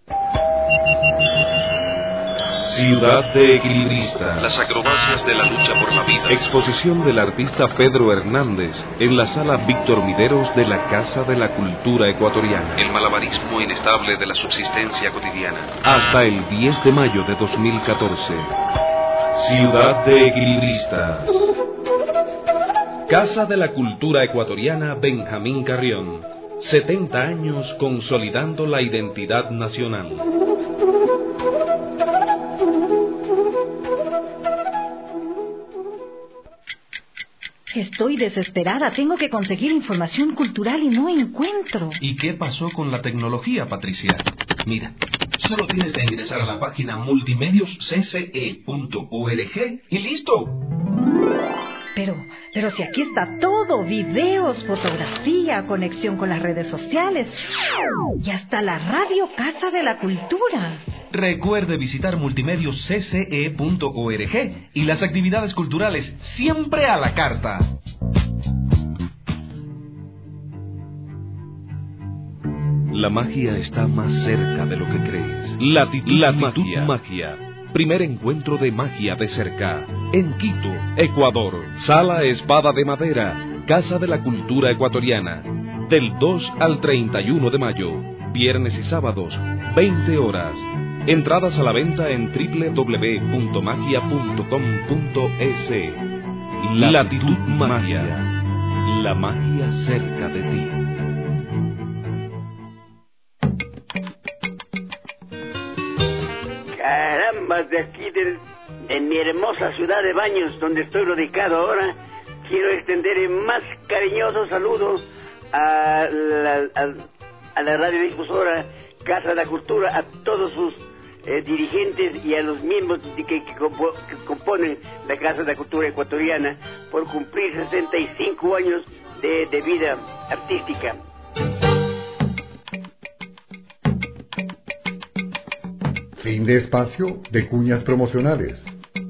Ciudad de Equilibrista. Las acrobacias de la lucha por la vida. Exposición del artista Pedro Hernández en la sala Víctor Mideros de la Casa de la Cultura Ecuatoriana. El malabarismo inestable de la subsistencia cotidiana. Hasta el diez de mayo de dos mil catorce. Ciudad de Equilibristas. Casa de la Cultura Ecuatoriana Benjamín Carrión. setenta años consolidando la identidad nacional. Estoy desesperada. Tengo que conseguir información cultural y no encuentro. ¿Y qué pasó con la tecnología, Patricia? Mira, solo tienes que ingresar a la página multimedios c c e punto org y listo. Pero, pero si aquí está todo, videos, fotografía, conexión con las redes sociales y hasta la radio Casa de la Cultura. Recuerde visitar multimedios c c e punto org y las actividades culturales siempre a la carta. La magia está más cerca de lo que crees. Latitud, Latitud magia. magia. Primer encuentro de magia de cerca. En Quito, Ecuador. Sala Espada de Madera. Casa de la Cultura Ecuatoriana. Del dos al treinta y uno de mayo. Viernes y sábados, veinte horas. Entradas a la venta en doble u doble u doble u punto magia punto com punto es. Latitud, Latitud magia. La magia cerca de ti. Caramba, de aquí del, de mi hermosa ciudad de Baños, donde estoy radicado ahora, quiero extender el más cariñoso saludo a la, a, a la radiodifusora Casa de la Cultura, a todos sus eh, dirigentes y a los miembros que, que, compo, que componen la Casa de la Cultura Ecuatoriana por cumplir sesenta y cinco años de, de vida artística. Fin de espacio de cuñas promocionales.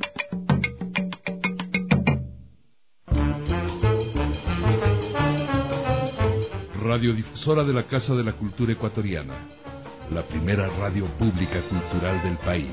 Radiodifusora de la Casa de la Cultura Ecuatoriana, la primera radio pública cultural del país.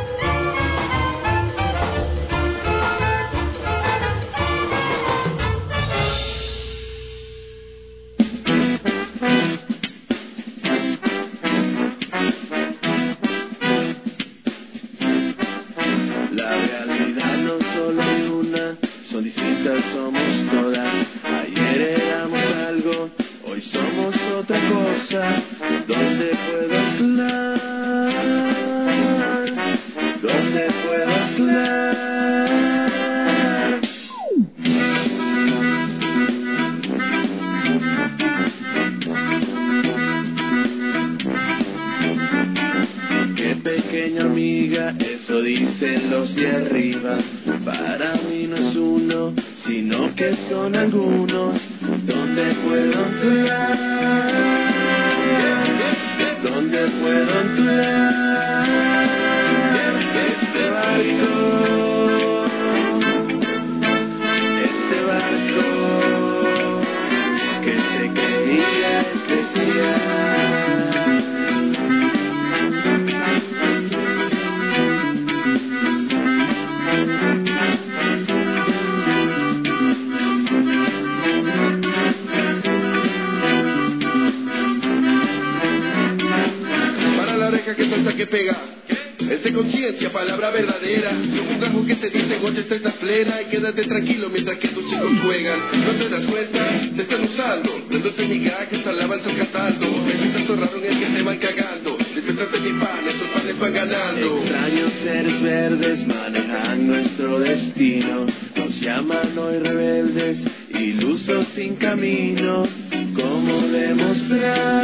Tranquilo mientras que tus chicos juegan. No te das cuenta, te están usando. Dando técnica que están lavando cantando. Hay tanto raro en el que te van cagando. Despertate mi pan, estos panes van ganando. Extraños seres verdes manejan nuestro destino. Nos llaman hoy rebeldes, ilusos sin camino. ¿Cómo demostrar?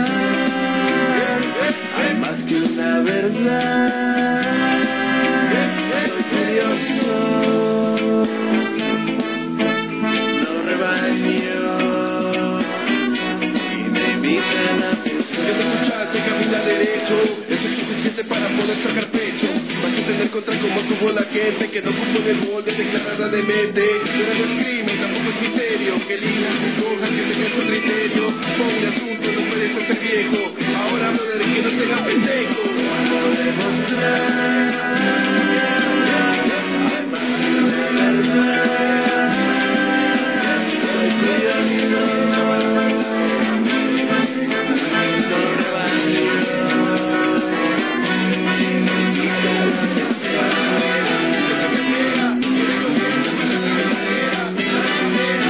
Hay más que una verdad. Soy curioso. Y me invitan a pensar. Que esta muchacha camina derecho, eso es suficiente para poder sacar pecho. Vas a tener contra como tuvo la gente que no puso en el molde declarada de mente. Pero no es crimen, tampoco es misterio. Que elijas, que escojas, que tengas un criterio. Con el asunto no puedes ser viejo. Ahora hablo de que no tenga pendejo. Cuando demostrar hay más que una verdad. Yeah.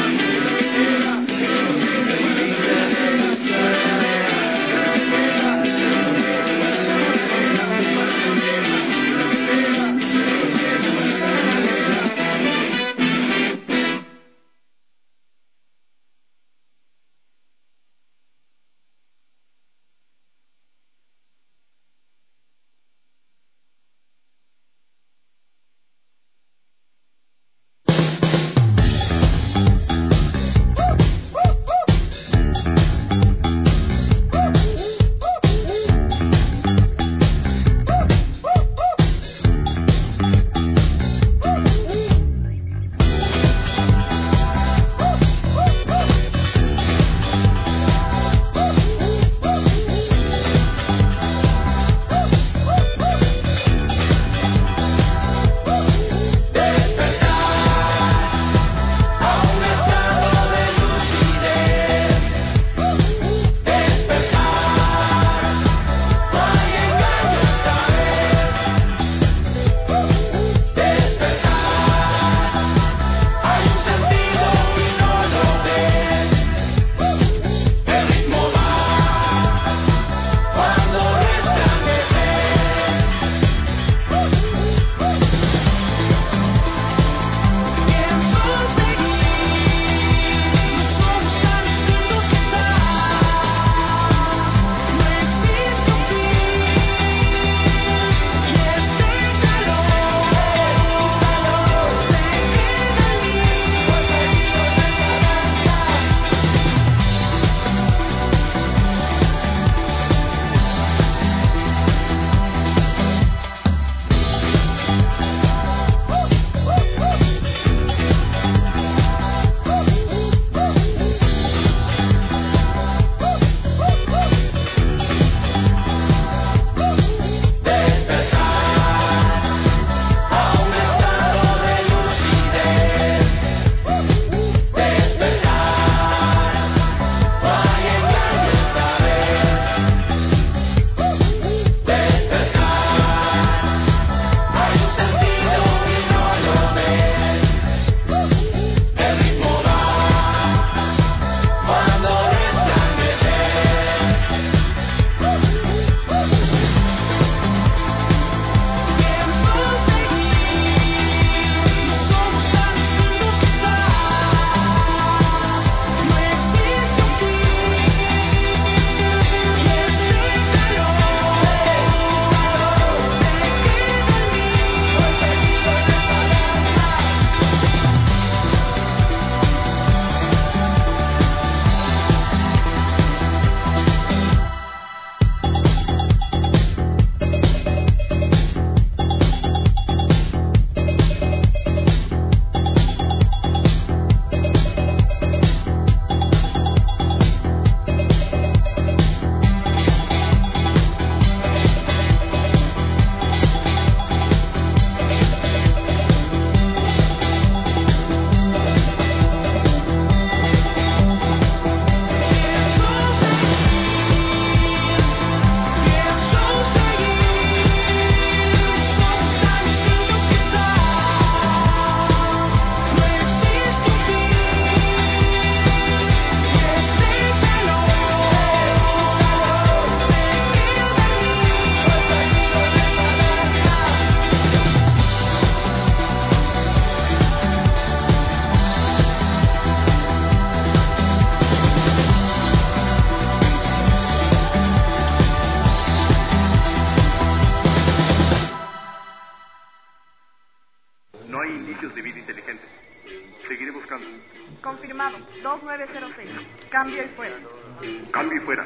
Confirmado, dos nueve cero seis. Cambio y fuera. Cambio y fuera.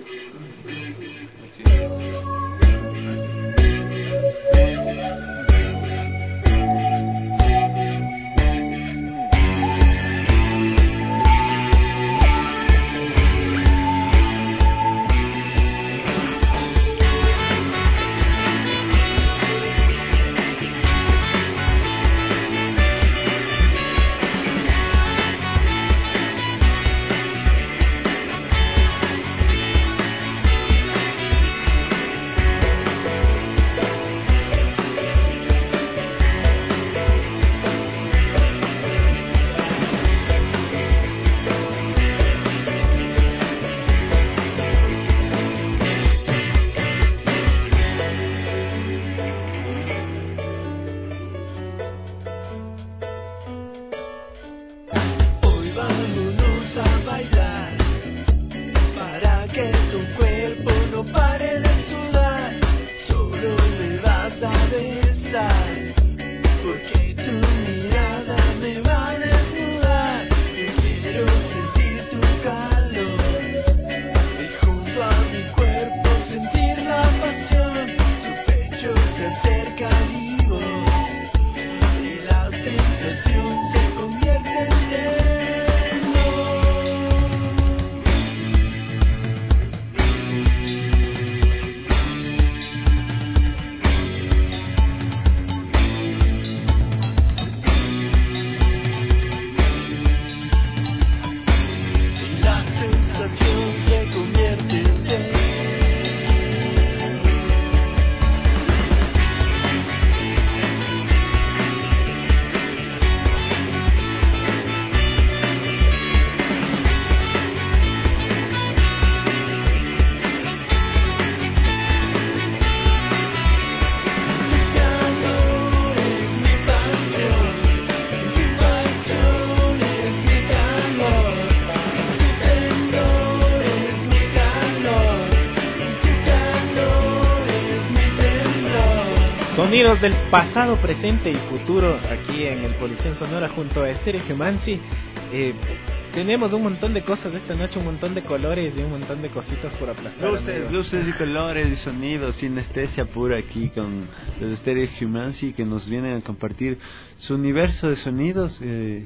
Sonidos del pasado, presente y futuro aquí en el Policía Sonora junto a Estéreo Humancy. Eh, tenemos un montón de cosas esta noche, un montón de colores y un montón de cositas por aplastar. Luces, amigos. luces y colores y sonidos, sinestesia pura aquí con los Estéreo Humancy que nos vienen a compartir su universo de sonidos. Eh,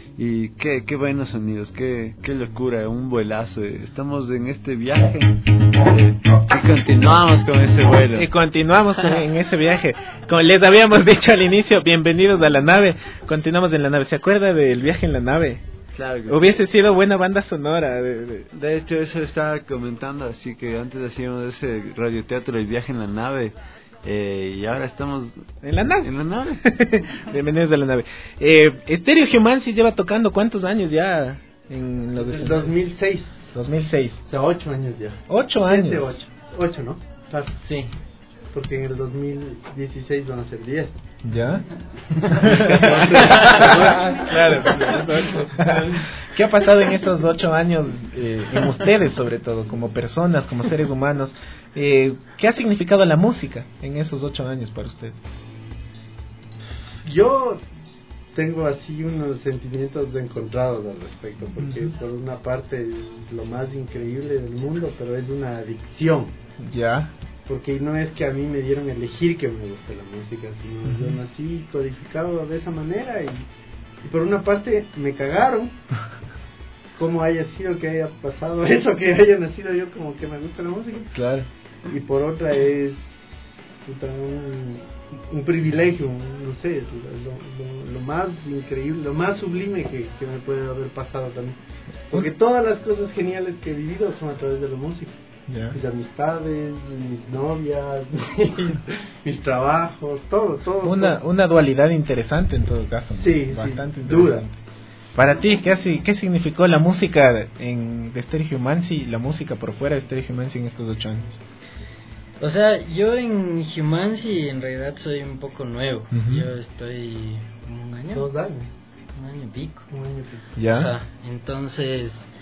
y qué, qué buenos sonidos, qué, qué locura, un vuelazo. Estamos en este viaje eh, y continuamos con ese vuelo. Y continuamos con, en ese viaje. Como les habíamos dicho al inicio, bienvenidos a la nave. Continuamos en la nave. ¿Se acuerda del viaje en la nave? Claro que Hubiese sí. sido buena banda sonora. De, de... de hecho, eso estaba comentando, así que antes hacíamos ese radioteatro, el viaje en la nave. Eh, y ahora estamos en la nave. En la nave. Bienvenidos a la nave. Eh, Estéreo Humancy lleva tocando ¿cuántos años ya? En los Desde el dos mil seis. dos mil seis. O sea, ocho años ya. Ocho años. Siete, ocho. Ocho, ¿no? Claro. Sí. Porque en el dos mil dieciséis van a ser diez. ¿Ya? Claro. ¿Qué ha pasado en estos ocho años eh, en ustedes, sobre todo, como personas, como seres humanos? Eh, ¿Qué ha significado la música en esos ocho años para ustedes? Yo tengo así unos sentimientos encontrados al respecto, porque uh-huh. por una parte es lo más increíble del mundo, pero es una adicción. Ya. Porque no es que a mí me dieron a elegir que me guste la música, sino uh-huh. yo nací codificado de esa manera y, y por una parte me cagaron cómo haya sido que haya pasado eso, que haya nacido yo como que me gusta la música. Claro. Y por otra es puta, un, un privilegio, no sé, lo, lo, lo más increíble, lo más sublime que, que me puede haber pasado también. Porque todas las cosas geniales que he vivido son a través de la música. Yeah. Mis amistades, mis novias, mis, mis trabajos, todo, todo. Una, todo. una dualidad interesante en todo caso. ¿No? Sí, bastante sí, dura. Para ti, ¿qué, ¿qué significó la música en de Estéreo Humancy, la música por fuera de Estéreo Humancy en estos ocho años? O sea, yo en Humancy en realidad soy un poco nuevo. Uh-huh. Yo estoy como un año. Dos años. Un año y pico. Un año y pico. Ya. Ajá. Entonces,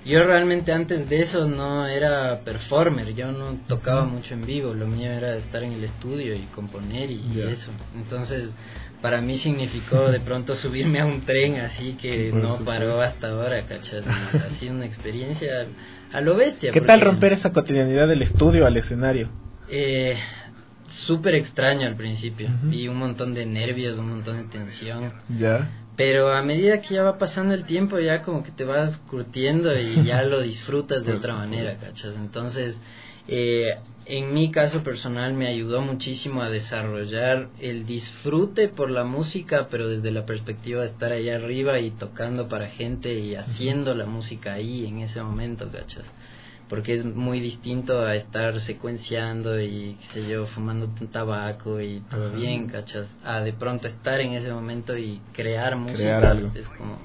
yo realmente antes de eso no era performer, yo no tocaba mucho en vivo, lo mío era estar en el estudio y componer y yeah. eso. Entonces, para mí significó de pronto subirme a un tren así que no paró hasta ahora, ¿cachai? Ha sido una experiencia a lo bestia. ¿Qué tal romper esa cotidianidad del estudio al escenario? Eh, súper extraño al principio, uh-huh. y un montón de nervios, un montón de tensión. Ya. Pero a medida que ya va pasando el tiempo, ya como que te vas curtiendo y ya lo disfrutas de otra manera, ¿cachas? Entonces, eh, en mi caso personal me ayudó muchísimo a desarrollar el disfrute por la música, pero desde la perspectiva de estar allá arriba y tocando para gente y haciendo la música ahí en ese momento, ¿cachas? Porque es muy distinto a estar secuenciando y, qué sé yo, fumando un tabaco y todo Ajá. bien, ¿cachas? A de pronto estar en ese momento y crear música. Crear algo. Es como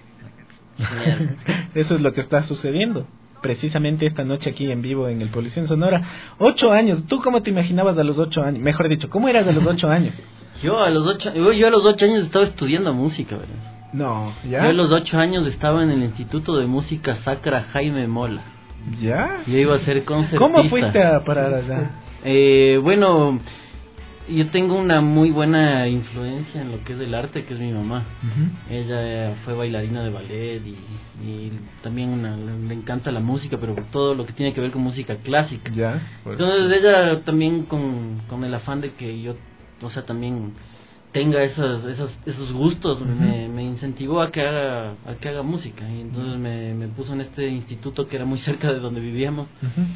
genial. Eso es lo que está sucediendo precisamente esta noche aquí en vivo en el Polución Sonora. Ocho años, ¿tú cómo te imaginabas a los ocho años? Mejor dicho, ¿cómo eras a los ocho años? Yo a los ocho, yo, yo a los ocho años estaba estudiando música, ¿verdad? No, ¿ya? Yo a los ocho años estaba en el Instituto de Música Sacra Jaime Mola. ¿Ya? Yo iba a ser concertista. ¿Cómo fuiste a parar allá? Eh, bueno, yo tengo una muy buena influencia en lo que es el arte, que es mi mamá. Uh-huh. Ella fue bailarina de ballet y, y también una, le encanta la música, pero todo lo que tiene que ver con música clásica. Ya. Pues, Entonces ella también con, con el afán de que yo, o sea, también tenga esos esos esos gustos, uh-huh. me, me incentivó a que haga a que haga música, y entonces me, me puso en este instituto que era muy cerca de donde vivíamos. Uh-huh.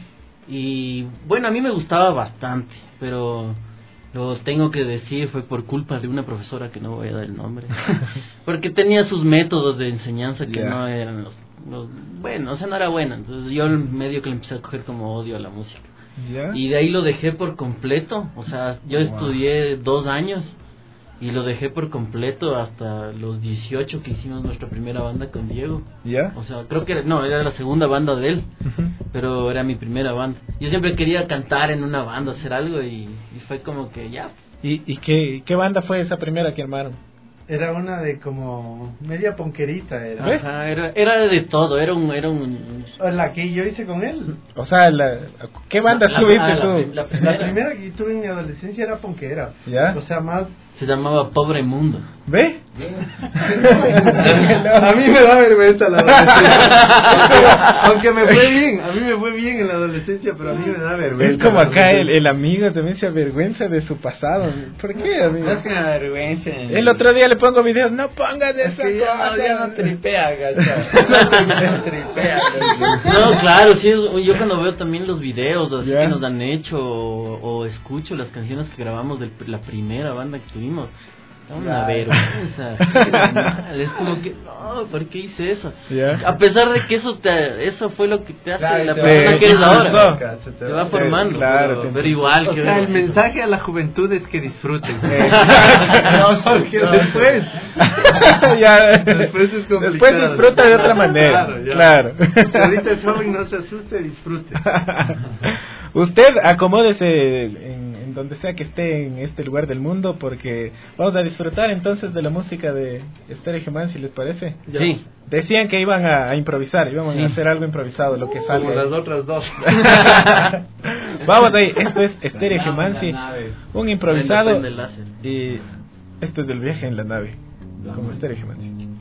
Y bueno, a mí me gustaba bastante, pero lo tengo que decir, fue por culpa de una profesora que no voy a dar el nombre, porque tenía sus métodos de enseñanza que yeah. no eran los, los bueno, o sea, no era buena. Entonces yo medio que le empecé a coger como odio a la música, yeah. y de ahí lo dejé por completo. O sea, yo wow. estudié dos años y lo dejé por completo hasta los dieciocho, que hicimos nuestra primera banda con Diego. ¿Ya? Yeah. O sea, creo que era, no, era la segunda banda de él, uh-huh. pero era mi primera banda. Yo siempre quería cantar en una banda, hacer algo, y, y fue como que ya. ¿Y, y qué, qué banda fue esa primera que armaron? Era una de como media ponquerita, era. Ajá, era, era de todo, era un, era un... La que yo hice con él. O sea, la, ¿qué banda la, tuviste la, tú? La, la, primera. la primera que tuve en mi adolescencia era ponquera. ¿Ya? O sea, más... Se llamaba Pobre Mundo. ¿Ve? A mí me da vergüenza la adolescencia. Aunque me fue bien, a mí me fue bien en la adolescencia, pero a mí me da vergüenza. Es como acá el, el amigo también se avergüenza de su pasado. ¿Por qué, amigo? No es que me avergüence. El otro día le pongo videos, no pongas de esa es cosa. Ya no, no tripea, gacha. No tripea. No, claro, sí, yo cuando veo también los videos así yeah. que nos han hecho, o, o escucho las canciones que grabamos de la primera banda que tuvimos, una vergüenza. Es como que, no, ¿por qué hice eso? Yeah. A pesar de que eso te, eso fue lo que te hace claro, la te persona que eres ahora. Te, te va formando. Claro, pero, pero igual. O que sea, el eso. mensaje a la juventud es que disfruten. No, solo que no, después. Ya, después es complicado. Después disfruta de otra manera. Claro. claro. Ahorita el joven no se asuste, disfrute. Usted acomódese en, en donde sea que esté en este lugar del mundo, porque vamos a disfrutar entonces de la música de Estéreo Human, si les parece. Sí. Decían que iban a, a improvisar, íbamos sí. a hacer algo improvisado, lo que salga. Como las otras dos. Vamos ahí, esto es Estéreo Human, un improvisado, y esto es el viaje en la nave, como Estéreo Human.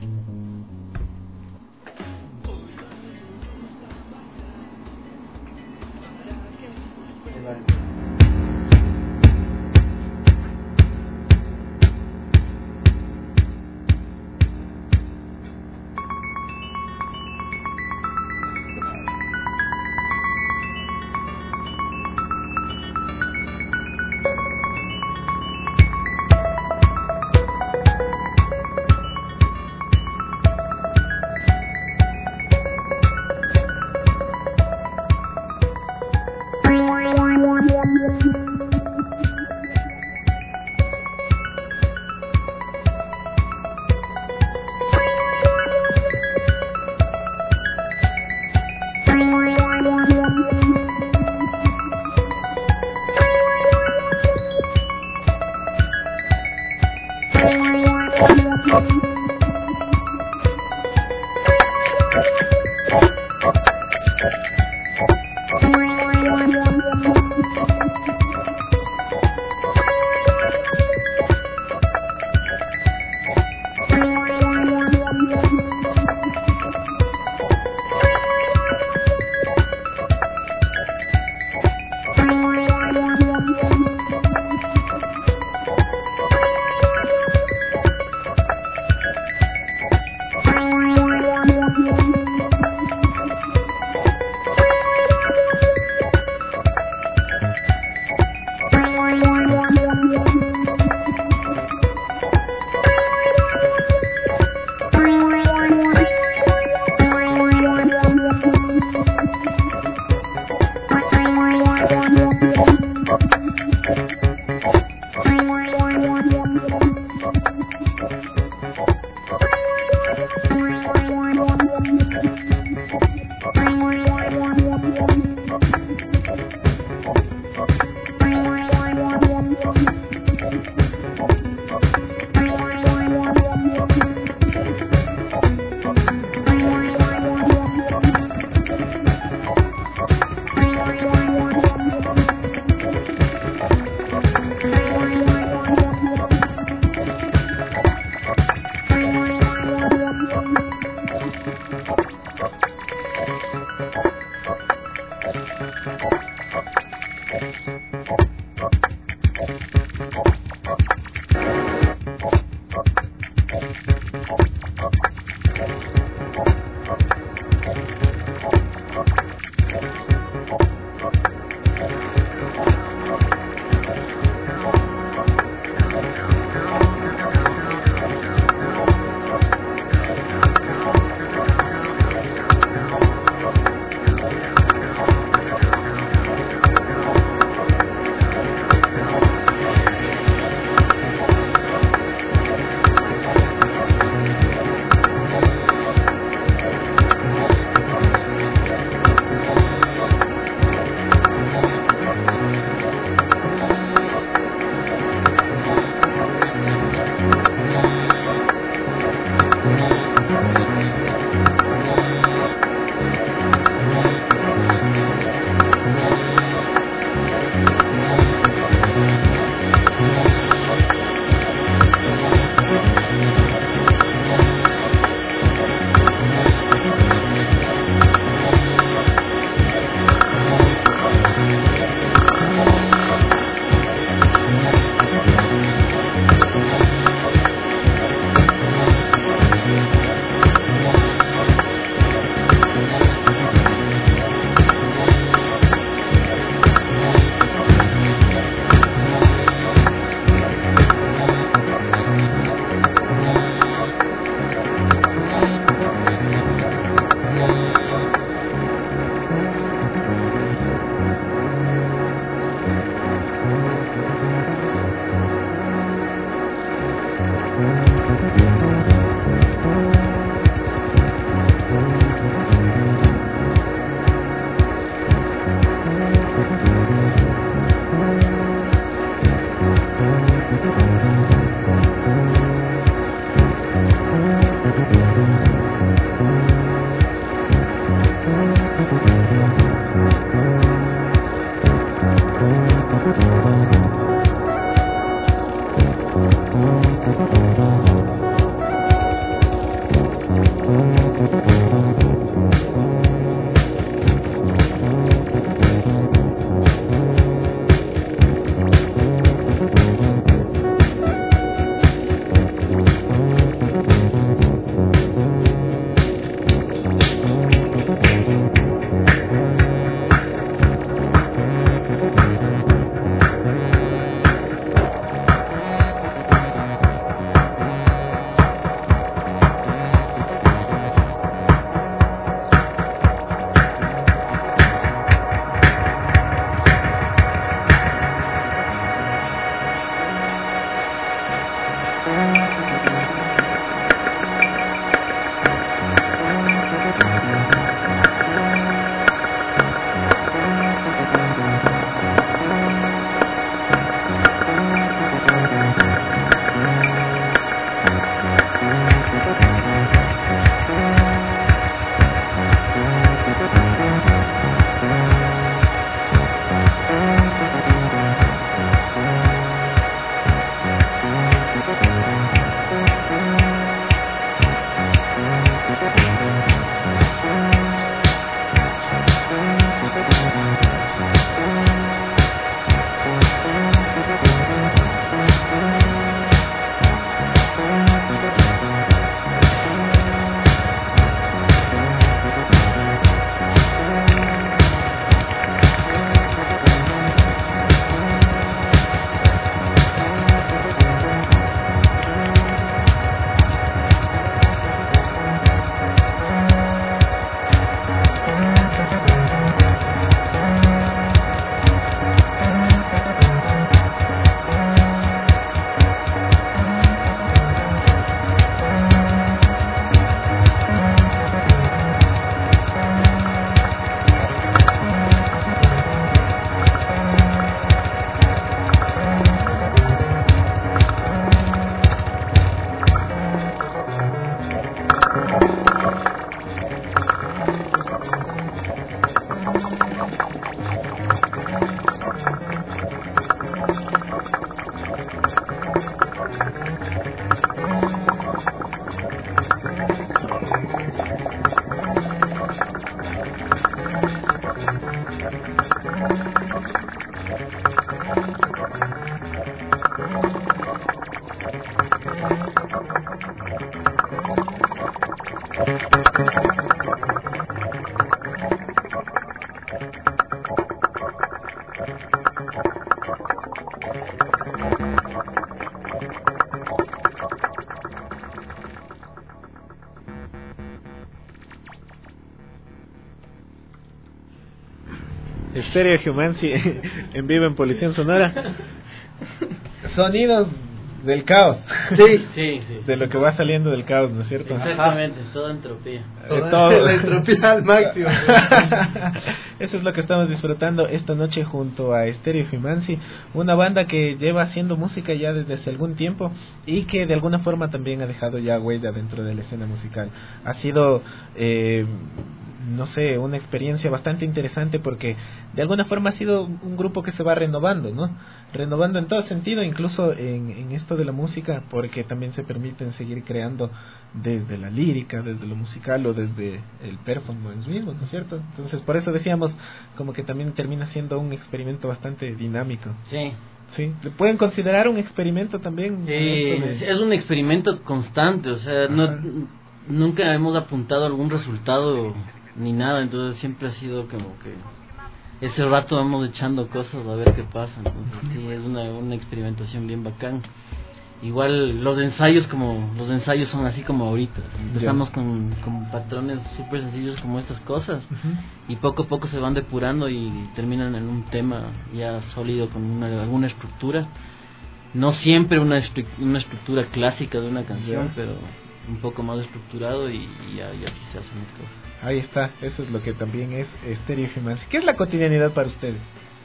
Estéreo Humancy en vivo en Polución Sonora. Sonidos del caos. Sí, sí, sí. De lo que va saliendo del caos, ¿no es cierto? Exactamente, es toda entropía. Eh, todo. La entropía al máximo. Eso es lo que estamos disfrutando esta noche junto a Estéreo Humancy, una banda que lleva haciendo música ya desde hace algún tiempo y que de alguna forma también ha dejado ya huella dentro de la escena musical. Ha sido, eh, no sé, una experiencia bastante interesante porque de alguna forma ha sido un grupo que se va renovando, ¿no? Renovando en todo sentido, incluso en, en esto de la música, porque también se permiten seguir creando desde la lírica, desde lo musical o desde el performance mismo, ¿no es cierto? Entonces por eso decíamos como que también termina siendo un experimento bastante dinámico. Sí. Sí, ¿le pueden considerar un experimento también? Eh, es un experimento constante, o sea, no, nunca hemos apuntado a algún resultado ni nada, entonces siempre ha sido como que ese rato vamos echando cosas a ver qué pasa, entonces sí, es una, una experimentación bien bacán. Igual los ensayos como los ensayos son así como ahorita, empezamos con, con patrones súper sencillos como estas cosas uh-huh. y poco a poco se van depurando y terminan en un tema ya sólido con una, alguna estructura, no siempre una, estru- una estructura clásica de una canción, yeah. pero un poco más estructurado y, y, ya, y así se hacen las cosas. Ahí está, eso es lo que también es Estéreo Humancy. ¿Qué es la cotidianidad para ustedes?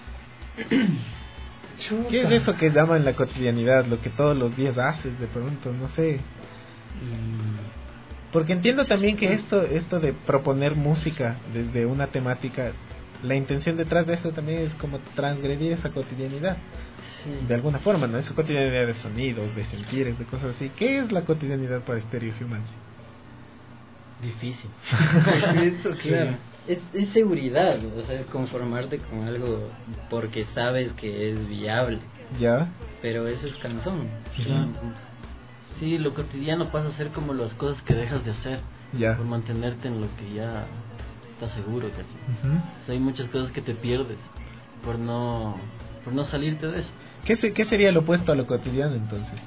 ¿Qué es eso que llaman la cotidianidad? Lo que todos los días haces de pronto, no sé. Porque entiendo también que esto esto de proponer música desde una temática, la intención detrás de eso también es como transgredir esa cotidianidad. Sí. De alguna forma, ¿no? Esa cotidianidad de sonidos, de sentires, de cosas así. ¿Qué es la cotidianidad para Estéreo Humancy? Difícil. Pienso que claro. es, es seguridad, o sea, es conformarte con algo porque sabes que es viable. Ya. Pero eso es cansón. Claro. Sí, lo cotidiano pasa a ser como las cosas que dejas de hacer. Ya. Por mantenerte en lo que ya estás seguro, casi. Uh-huh. O sea, hay muchas cosas que te pierdes por no por no salirte de eso. ¿Qué, se, ¿Qué sería lo opuesto a lo cotidiano entonces?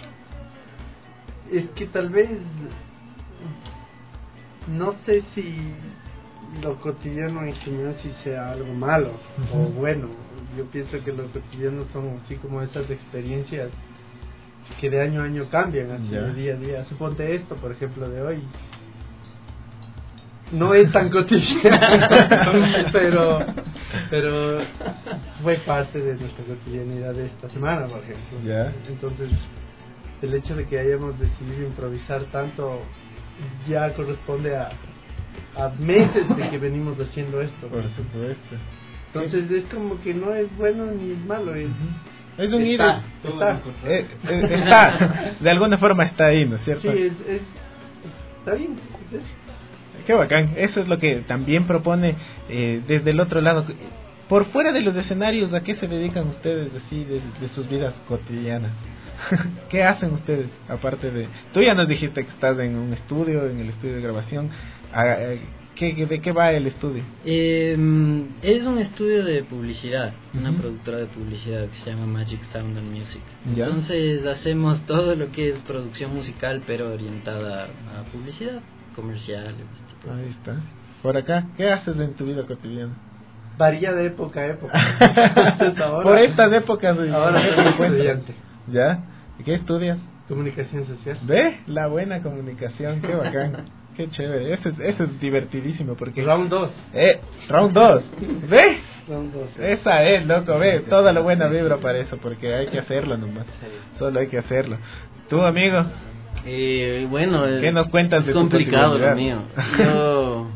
Es que tal vez no sé si lo cotidiano en general si sea algo malo uh-huh. o bueno. Yo pienso que lo cotidiano son así como esas experiencias que de año a año cambian, así yeah. de día a día. Suponte esto, por ejemplo, de hoy. No es tan cotidiano, pero pero fue parte de nuestra cotidianidad de esta semana, por ejemplo. Yeah. Entonces, el hecho de que hayamos decidido improvisar tanto ya corresponde a, a meses de que venimos haciendo esto. Por supuesto. Entonces es como que no es bueno ni es malo, es, uh-huh. es un está, ir, está, eh, eh, está, de alguna forma está ahí, ¿no es cierto? Sí, es, es, está bien. Es, Qué bacán, eso es lo que también propone eh, desde el otro lado. Por fuera de los escenarios, ¿a qué se dedican ustedes así de, de sus vidas cotidianas? ¿Qué hacen ustedes? Aparte de... Tú ya nos dijiste que estás en un estudio, en el estudio de grabación. ¿Qué, ¿De qué va el estudio? Eh, es un estudio de publicidad, uh-huh. una productora de publicidad que se llama Magic Sound and Music. ¿Ya? Entonces hacemos todo lo que es producción musical, pero orientada a publicidad, comerciales. Ahí está. Por acá, ¿qué haces en tu vida cotidiana? Varía de época a época. ahora, Por estas épocas. Ahora soy estudiante. ¿Ya? ¿Y qué estudias? Comunicación social. ¿Ve? La buena comunicación, qué bacán. Qué chévere, eso es, eso es divertidísimo porque... Round dos. Eh, round dos. ¿Ve? Round dos. Esa es, loco, ve. Toda la buena vibra para eso, porque hay que hacerlo nomás. Solo hay que hacerlo. ¿Tú, amigo? Eh, bueno... ¿Qué nos cuentas de tu complicado lo mío. Yo...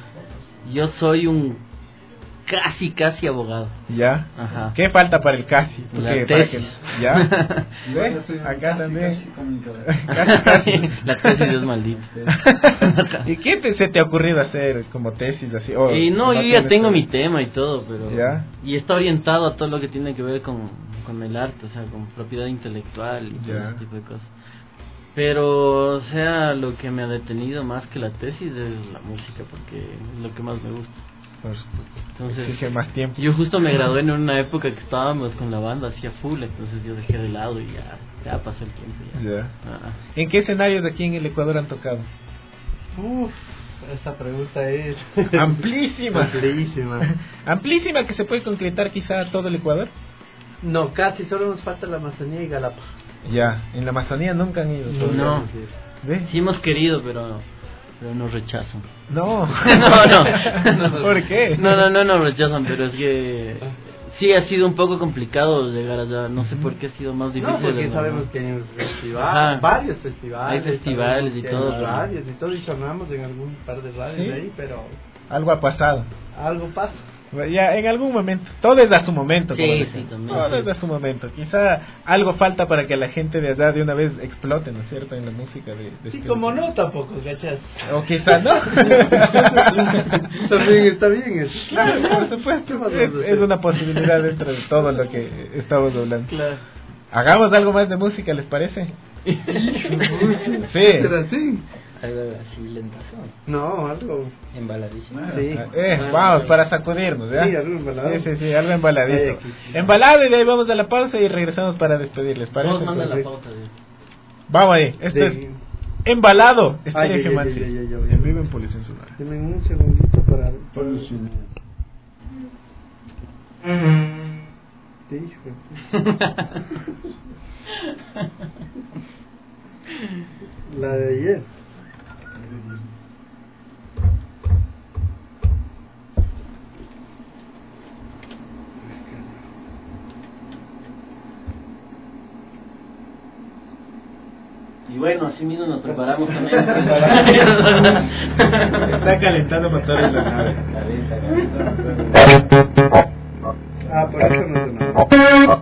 Yo soy un... Casi, casi abogado. ¿Ya? Ajá. ¿Qué falta para el casi? La ¿Qué? tesis. Que... ¿Ya? Bueno, soy acá casi, también. Casi comunicador. Casi, casi. La tesis es maldita. ¿Y qué te, se te ha ocurrido hacer como tesis así? Oh, y no, yo ya tengo mi tema y todo, pero... ¿Ya? Y está orientado a todo lo que tiene que ver con, con el arte, o sea, con propiedad intelectual y todo ese tipo de cosas. Pero, o sea, lo que me ha detenido más que la tesis es la música, porque es lo que más me gusta. Entonces, exige más tiempo. Yo justo me gradué en una época que estábamos con la banda hacía full, entonces yo dejé de lado y ya, ya pasó el tiempo. Ya. Ya. Ah. ¿En qué escenarios aquí en el Ecuador han tocado? Uf, Esa pregunta es amplísima. amplísima. Amplísima que se puede concretar quizá a todo el Ecuador. No, casi solo nos falta la Amazonía y Galápagos. Ya, en la Amazonía nunca han ido. No, ¿Ve? Sí hemos querido, pero pero nos rechazan. No. no, no. ¿Por qué? No, no, no nos rechazan, pero es que sí ha sido un poco complicado llegar allá. No sé por qué ha sido más difícil. No, porque ¿no? sabemos que hay un festival, varios festivales. Hay festivales y todo. Hay radios y todo, y sonamos en algún par de radios ¿Sí? de ahí, pero algo ha pasado. Algo pasa. Ya, en algún momento. Todo es a su momento. Sí, como sí, dicen. también. Todo es a su momento. Quizá algo falta para que la gente de allá de una vez explote, ¿no es cierto? En la música de, de sí, este como no tampoco, ¿cachas? O quizá no. También está bien eso. Claro, por supuesto. Es, es una posibilidad dentro de todo lo que estamos hablando. Claro. Hagamos algo más de música, ¿les parece? Sí. sí. Algo así lentazo. No, algo embaladísimo. Sí. Eh, vamos, para sacudirnos, ¿ya? Sí, algo embalado. Sí, sí, sí, algo embaladito. Embalado, y de ahí vamos a la pausa y regresamos para despedirles. ¿Parece? Vos manda la pauta. Vamos ahí, esto de... es Embalado, Estrella G Gemansi. En vivo en Polución Sonora. Deme un segundito para Polución. Te hijo. La de ayer. Y bueno, así mismo nos preparamos también. Está calentando motores la nave. Ah, por eso no sonaba.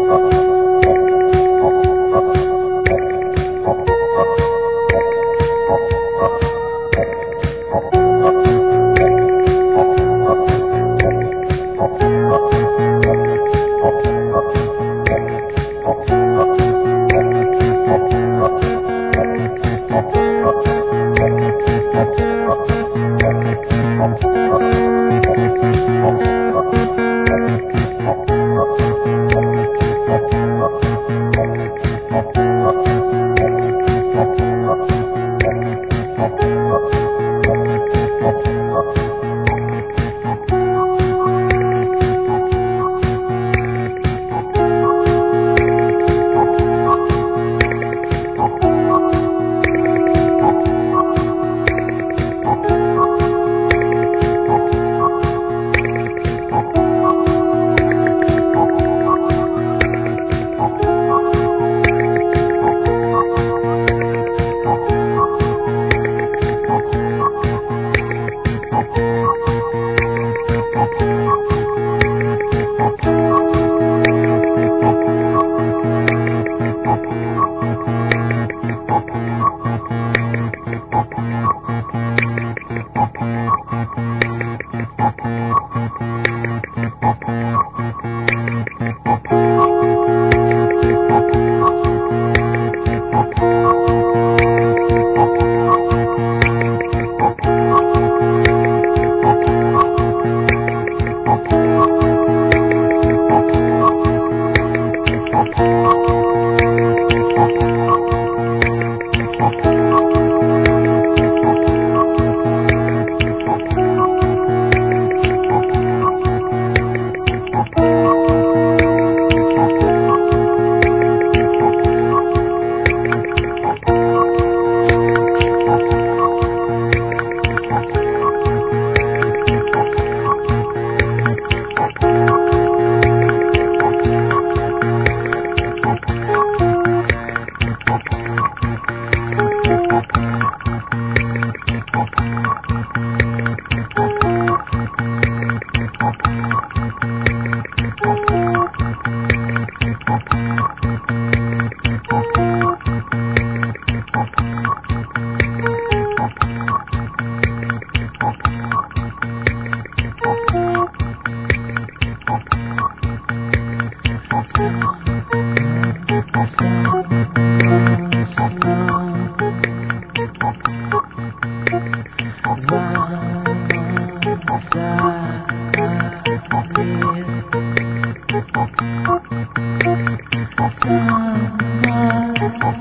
Someone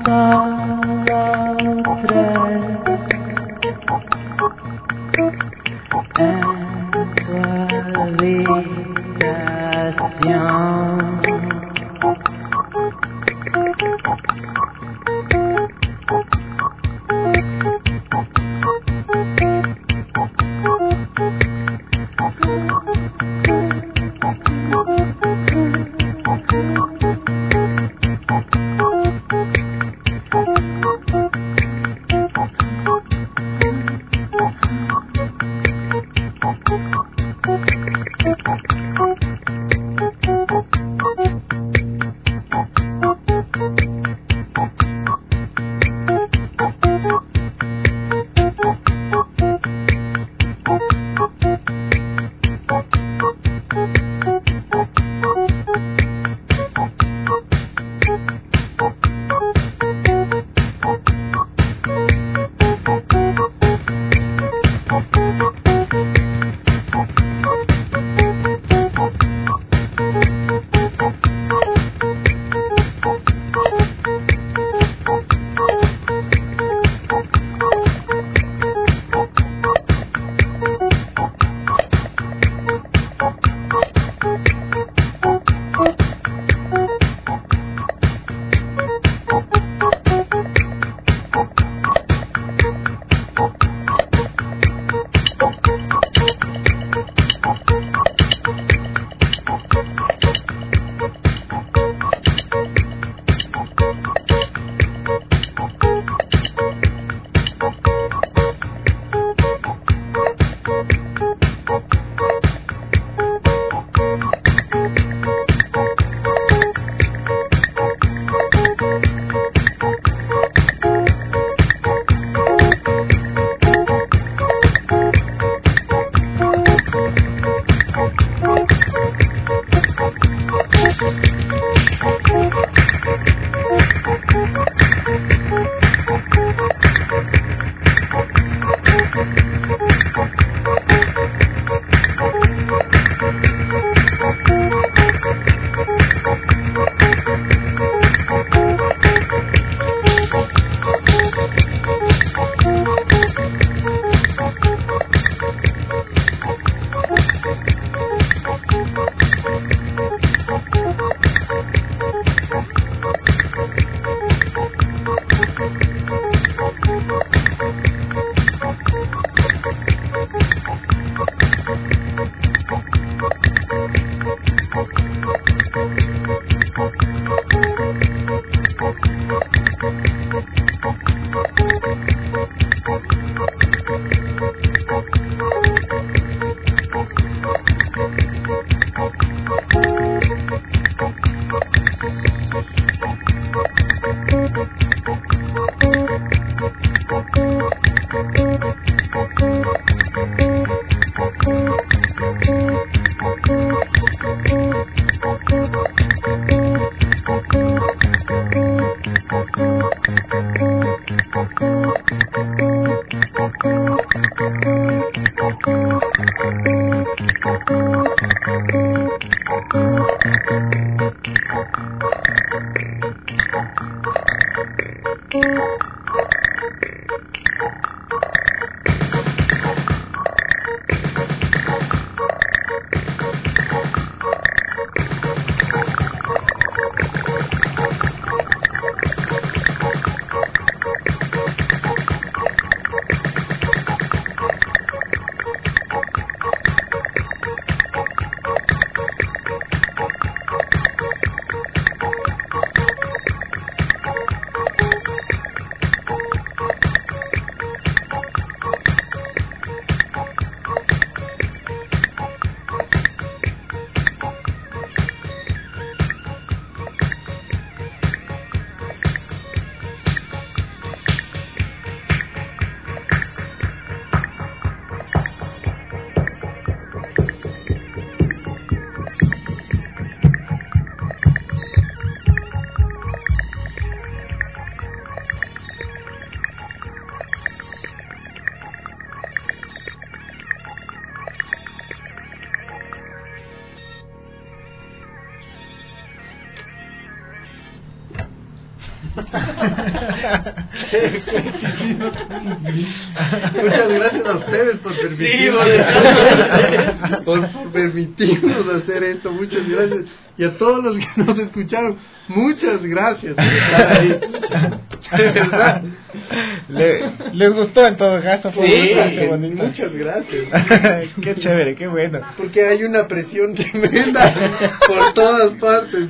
Muchas gracias a ustedes por permitirnos, Sí, por, por permitirnos hacer esto. Muchas gracias. Y a todos los que nos escucharon, muchas gracias por estar ahí. De verdad. Le, les gustó en todo caso. Fue Sí, bastante bonito. muchas gracias. Qué chévere, qué bueno. Porque hay una presión tremenda por todas partes.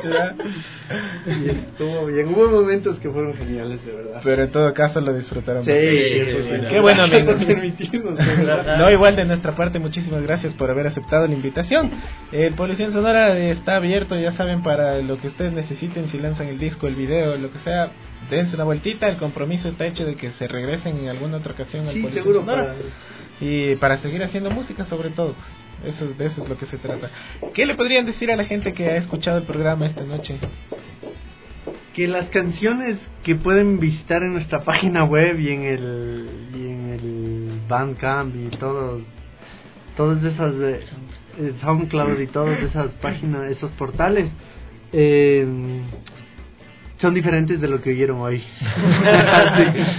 Y, y estuvo bien. Hubo momentos que fueron geniales, de verdad. Pero en todo caso lo disfrutaron. Sí, bastante. sí, sí. Qué bueno, Gracias amigos. por permitirnos, de verdad. No, igual de nuestra parte, muchísimas gracias por haber aceptado la invitación. El Polución Sonora está abierto, ya saben, para lo que ustedes necesiten. Si lanzan el disco, el video, lo que sea, dense una vueltita. El compromiso está hecho de que se regresen en alguna otra ocasión al Sí, Polución seguro. Sonora. Para... Y para seguir haciendo música, sobre todo, pues, eso, de eso es lo que se trata. ¿Qué le podrían decir a la gente que ha escuchado el programa esta noche? Que las canciones que pueden visitar en nuestra página web y en el y en el Bandcamp y todos todas esas eh, SoundCloud y todas esas páginas, esos portales, eh, son diferentes de lo que oyeron hoy. así,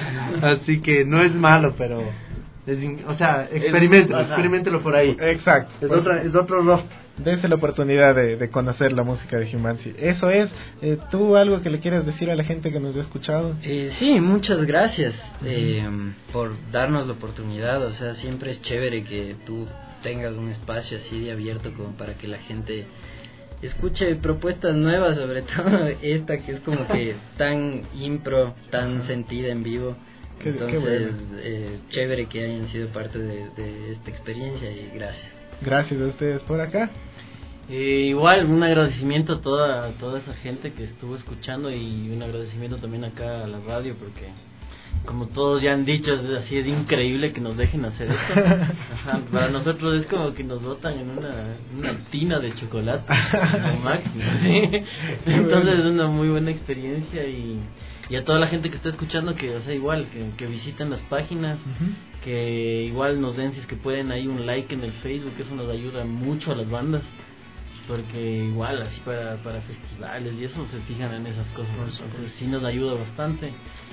así que no es malo, pero es, o sea, experimentelo, experimentelo por ahí. Exacto. Es, pues, otra, es otro rock. Dense la oportunidad de, de conocer la música de Humancy. Eso es. Eh, ¿Tú algo que le quieras decir a la gente que nos ha escuchado? Eh, sí, muchas gracias eh, por darnos la oportunidad. O sea, siempre es chévere que tú tengas un espacio así de abierto como para que la gente escuche propuestas nuevas, sobre todo esta que es como que tan impro, tan sentida en vivo. Qué, Entonces, qué bueno. eh, chévere que hayan sido parte de, de esta experiencia y gracias. Gracias a ustedes por acá. Eh, igual, un agradecimiento a toda, a toda esa gente que estuvo escuchando y un agradecimiento también acá a la radio porque, como todos ya han dicho, es así es increíble que nos dejen hacer esto. Ajá, para nosotros es como que nos botan en una, una tina de chocolate al máximo, ¿sí? Entonces es una muy buena experiencia y, y a toda la gente que está escuchando que, o sea, igual, que, que visiten las páginas, uh-huh. que igual nos den, si es que pueden, ahí un like en el Facebook, eso nos ayuda mucho a las bandas. Porque igual así para, para festivales y eso se fijan en esas cosas, entonces sí nos ayuda bastante.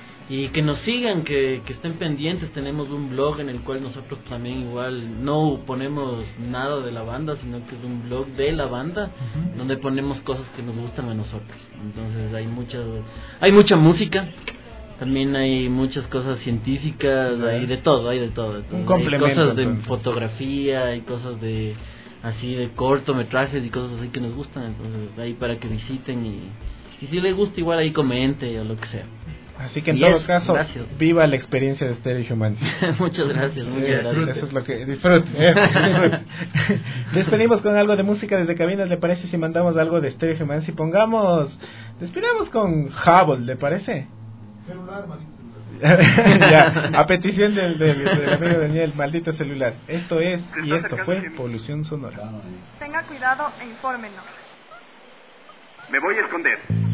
Y que nos sigan, que, que estén pendientes, tenemos un blog en el cual nosotros también igual no ponemos nada de la banda, sino que es un blog de la banda, uh-huh. donde ponemos cosas que nos gustan a nosotros. Entonces hay mucha, hay mucha música, también hay muchas cosas científicas, uh-huh. hay de todo, hay de todo. De todo. Un complemento, hay cosas de entonces. Fotografía, hay cosas de así de cortometrajes y cosas así que nos gustan, entonces ahí para que visiten y, y si les gusta igual ahí comente o lo que sea. Así que en y todo es, caso, gracias. Viva la experiencia de Stereo Humanity. Muchas gracias, muchas eh, gracias. Eso es lo que disfrute. Eh, disfrute. Despedimos con algo de música desde cabinas, ¿le parece si mandamos algo de Stereo Humanity? Pongamos, despidamos con Hubble, ¿le parece? Celular, maldito ya, a petición del, del, del amigo Daniel, maldito celular. Esto es, y esto fue Polución Sonora. Tenga cuidado e infórmenos. Me voy a esconder.